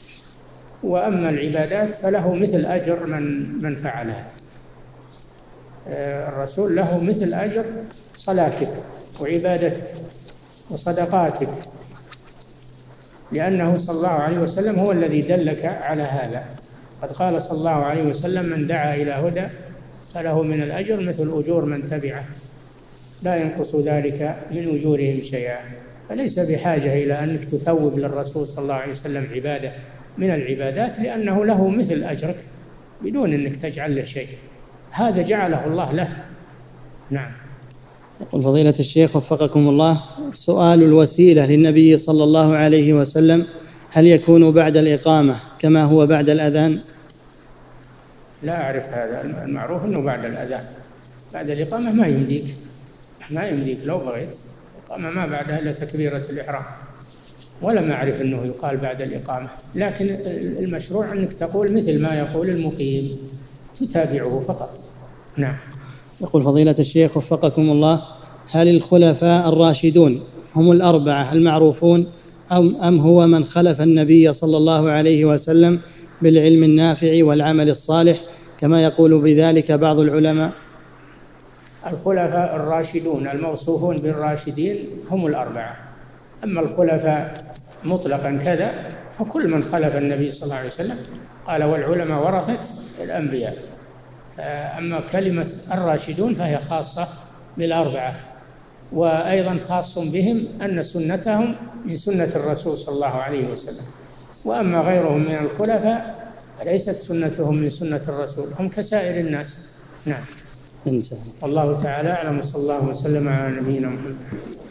وأما العبادات فله مثل أجر من من فعلها. الرسول له مثل أجر صلاتك وعبادتك وصدقاتك، لأنه صلى الله عليه وسلم هو الذي دلك على هذا. قد قال صلى الله عليه وسلم: من دعا إلى هدى فله من الأجر مثل أجور من تبعه لا ينقص ذلك من أجورهم شيئا. فليس بحاجة إلى أنك تثوب للرسول صلى الله عليه وسلم عبادة من العبادات، لأنه له مثل أجرك بدون أنك تجعل له شيء، هذا جعله الله له. نعم. يقول فضيلة الشيخ وفقكم الله، سؤال الوسيلة للنبي صلى الله عليه وسلم هل يكون بعد الإقامة كما هو بعد الأذان؟ لا أعرف هذا، المعروف أنه بعد الأذان. بعد الإقامة ما يمديك ما يمديك لو بغيت، الإقامة ما بعدها إلا تكبيرة الإحرام، ولا ما أعرف أنه يقال بعد الإقامة، لكن المشروع أنك تقول مثل ما يقول المقيم، تتابعه فقط. نعم. يقول فضيلة الشيخ وفقكم الله، هل الخلفاء الراشدون هم الأربعة المعروفون أم, أم هو من خلف النبي صلى الله عليه وسلم بالعلم النافع والعمل الصالح كما يقول بذلك بعض العلماء؟ الخلفاء الراشدون الموصوفون بالراشدين هم الأربعة، أما الخلفاء مطلقا كذا فكل من خلف النبي صلى الله عليه وسلم. قال: والعلماء ورثة الأنبياء. أما كلمة الراشدون فهي خاصة بالأربعة، وأيضا خاص بهم أن سنتهم من سنة الرسول صلى الله عليه وسلم، وأما غيرهم من الخلفاء فليست سنتهم من سنة الرسول، هم كسائر الناس. نعم. انتهى. والله تعالى أعلم، صلى الله وسلم على نبينا محمد.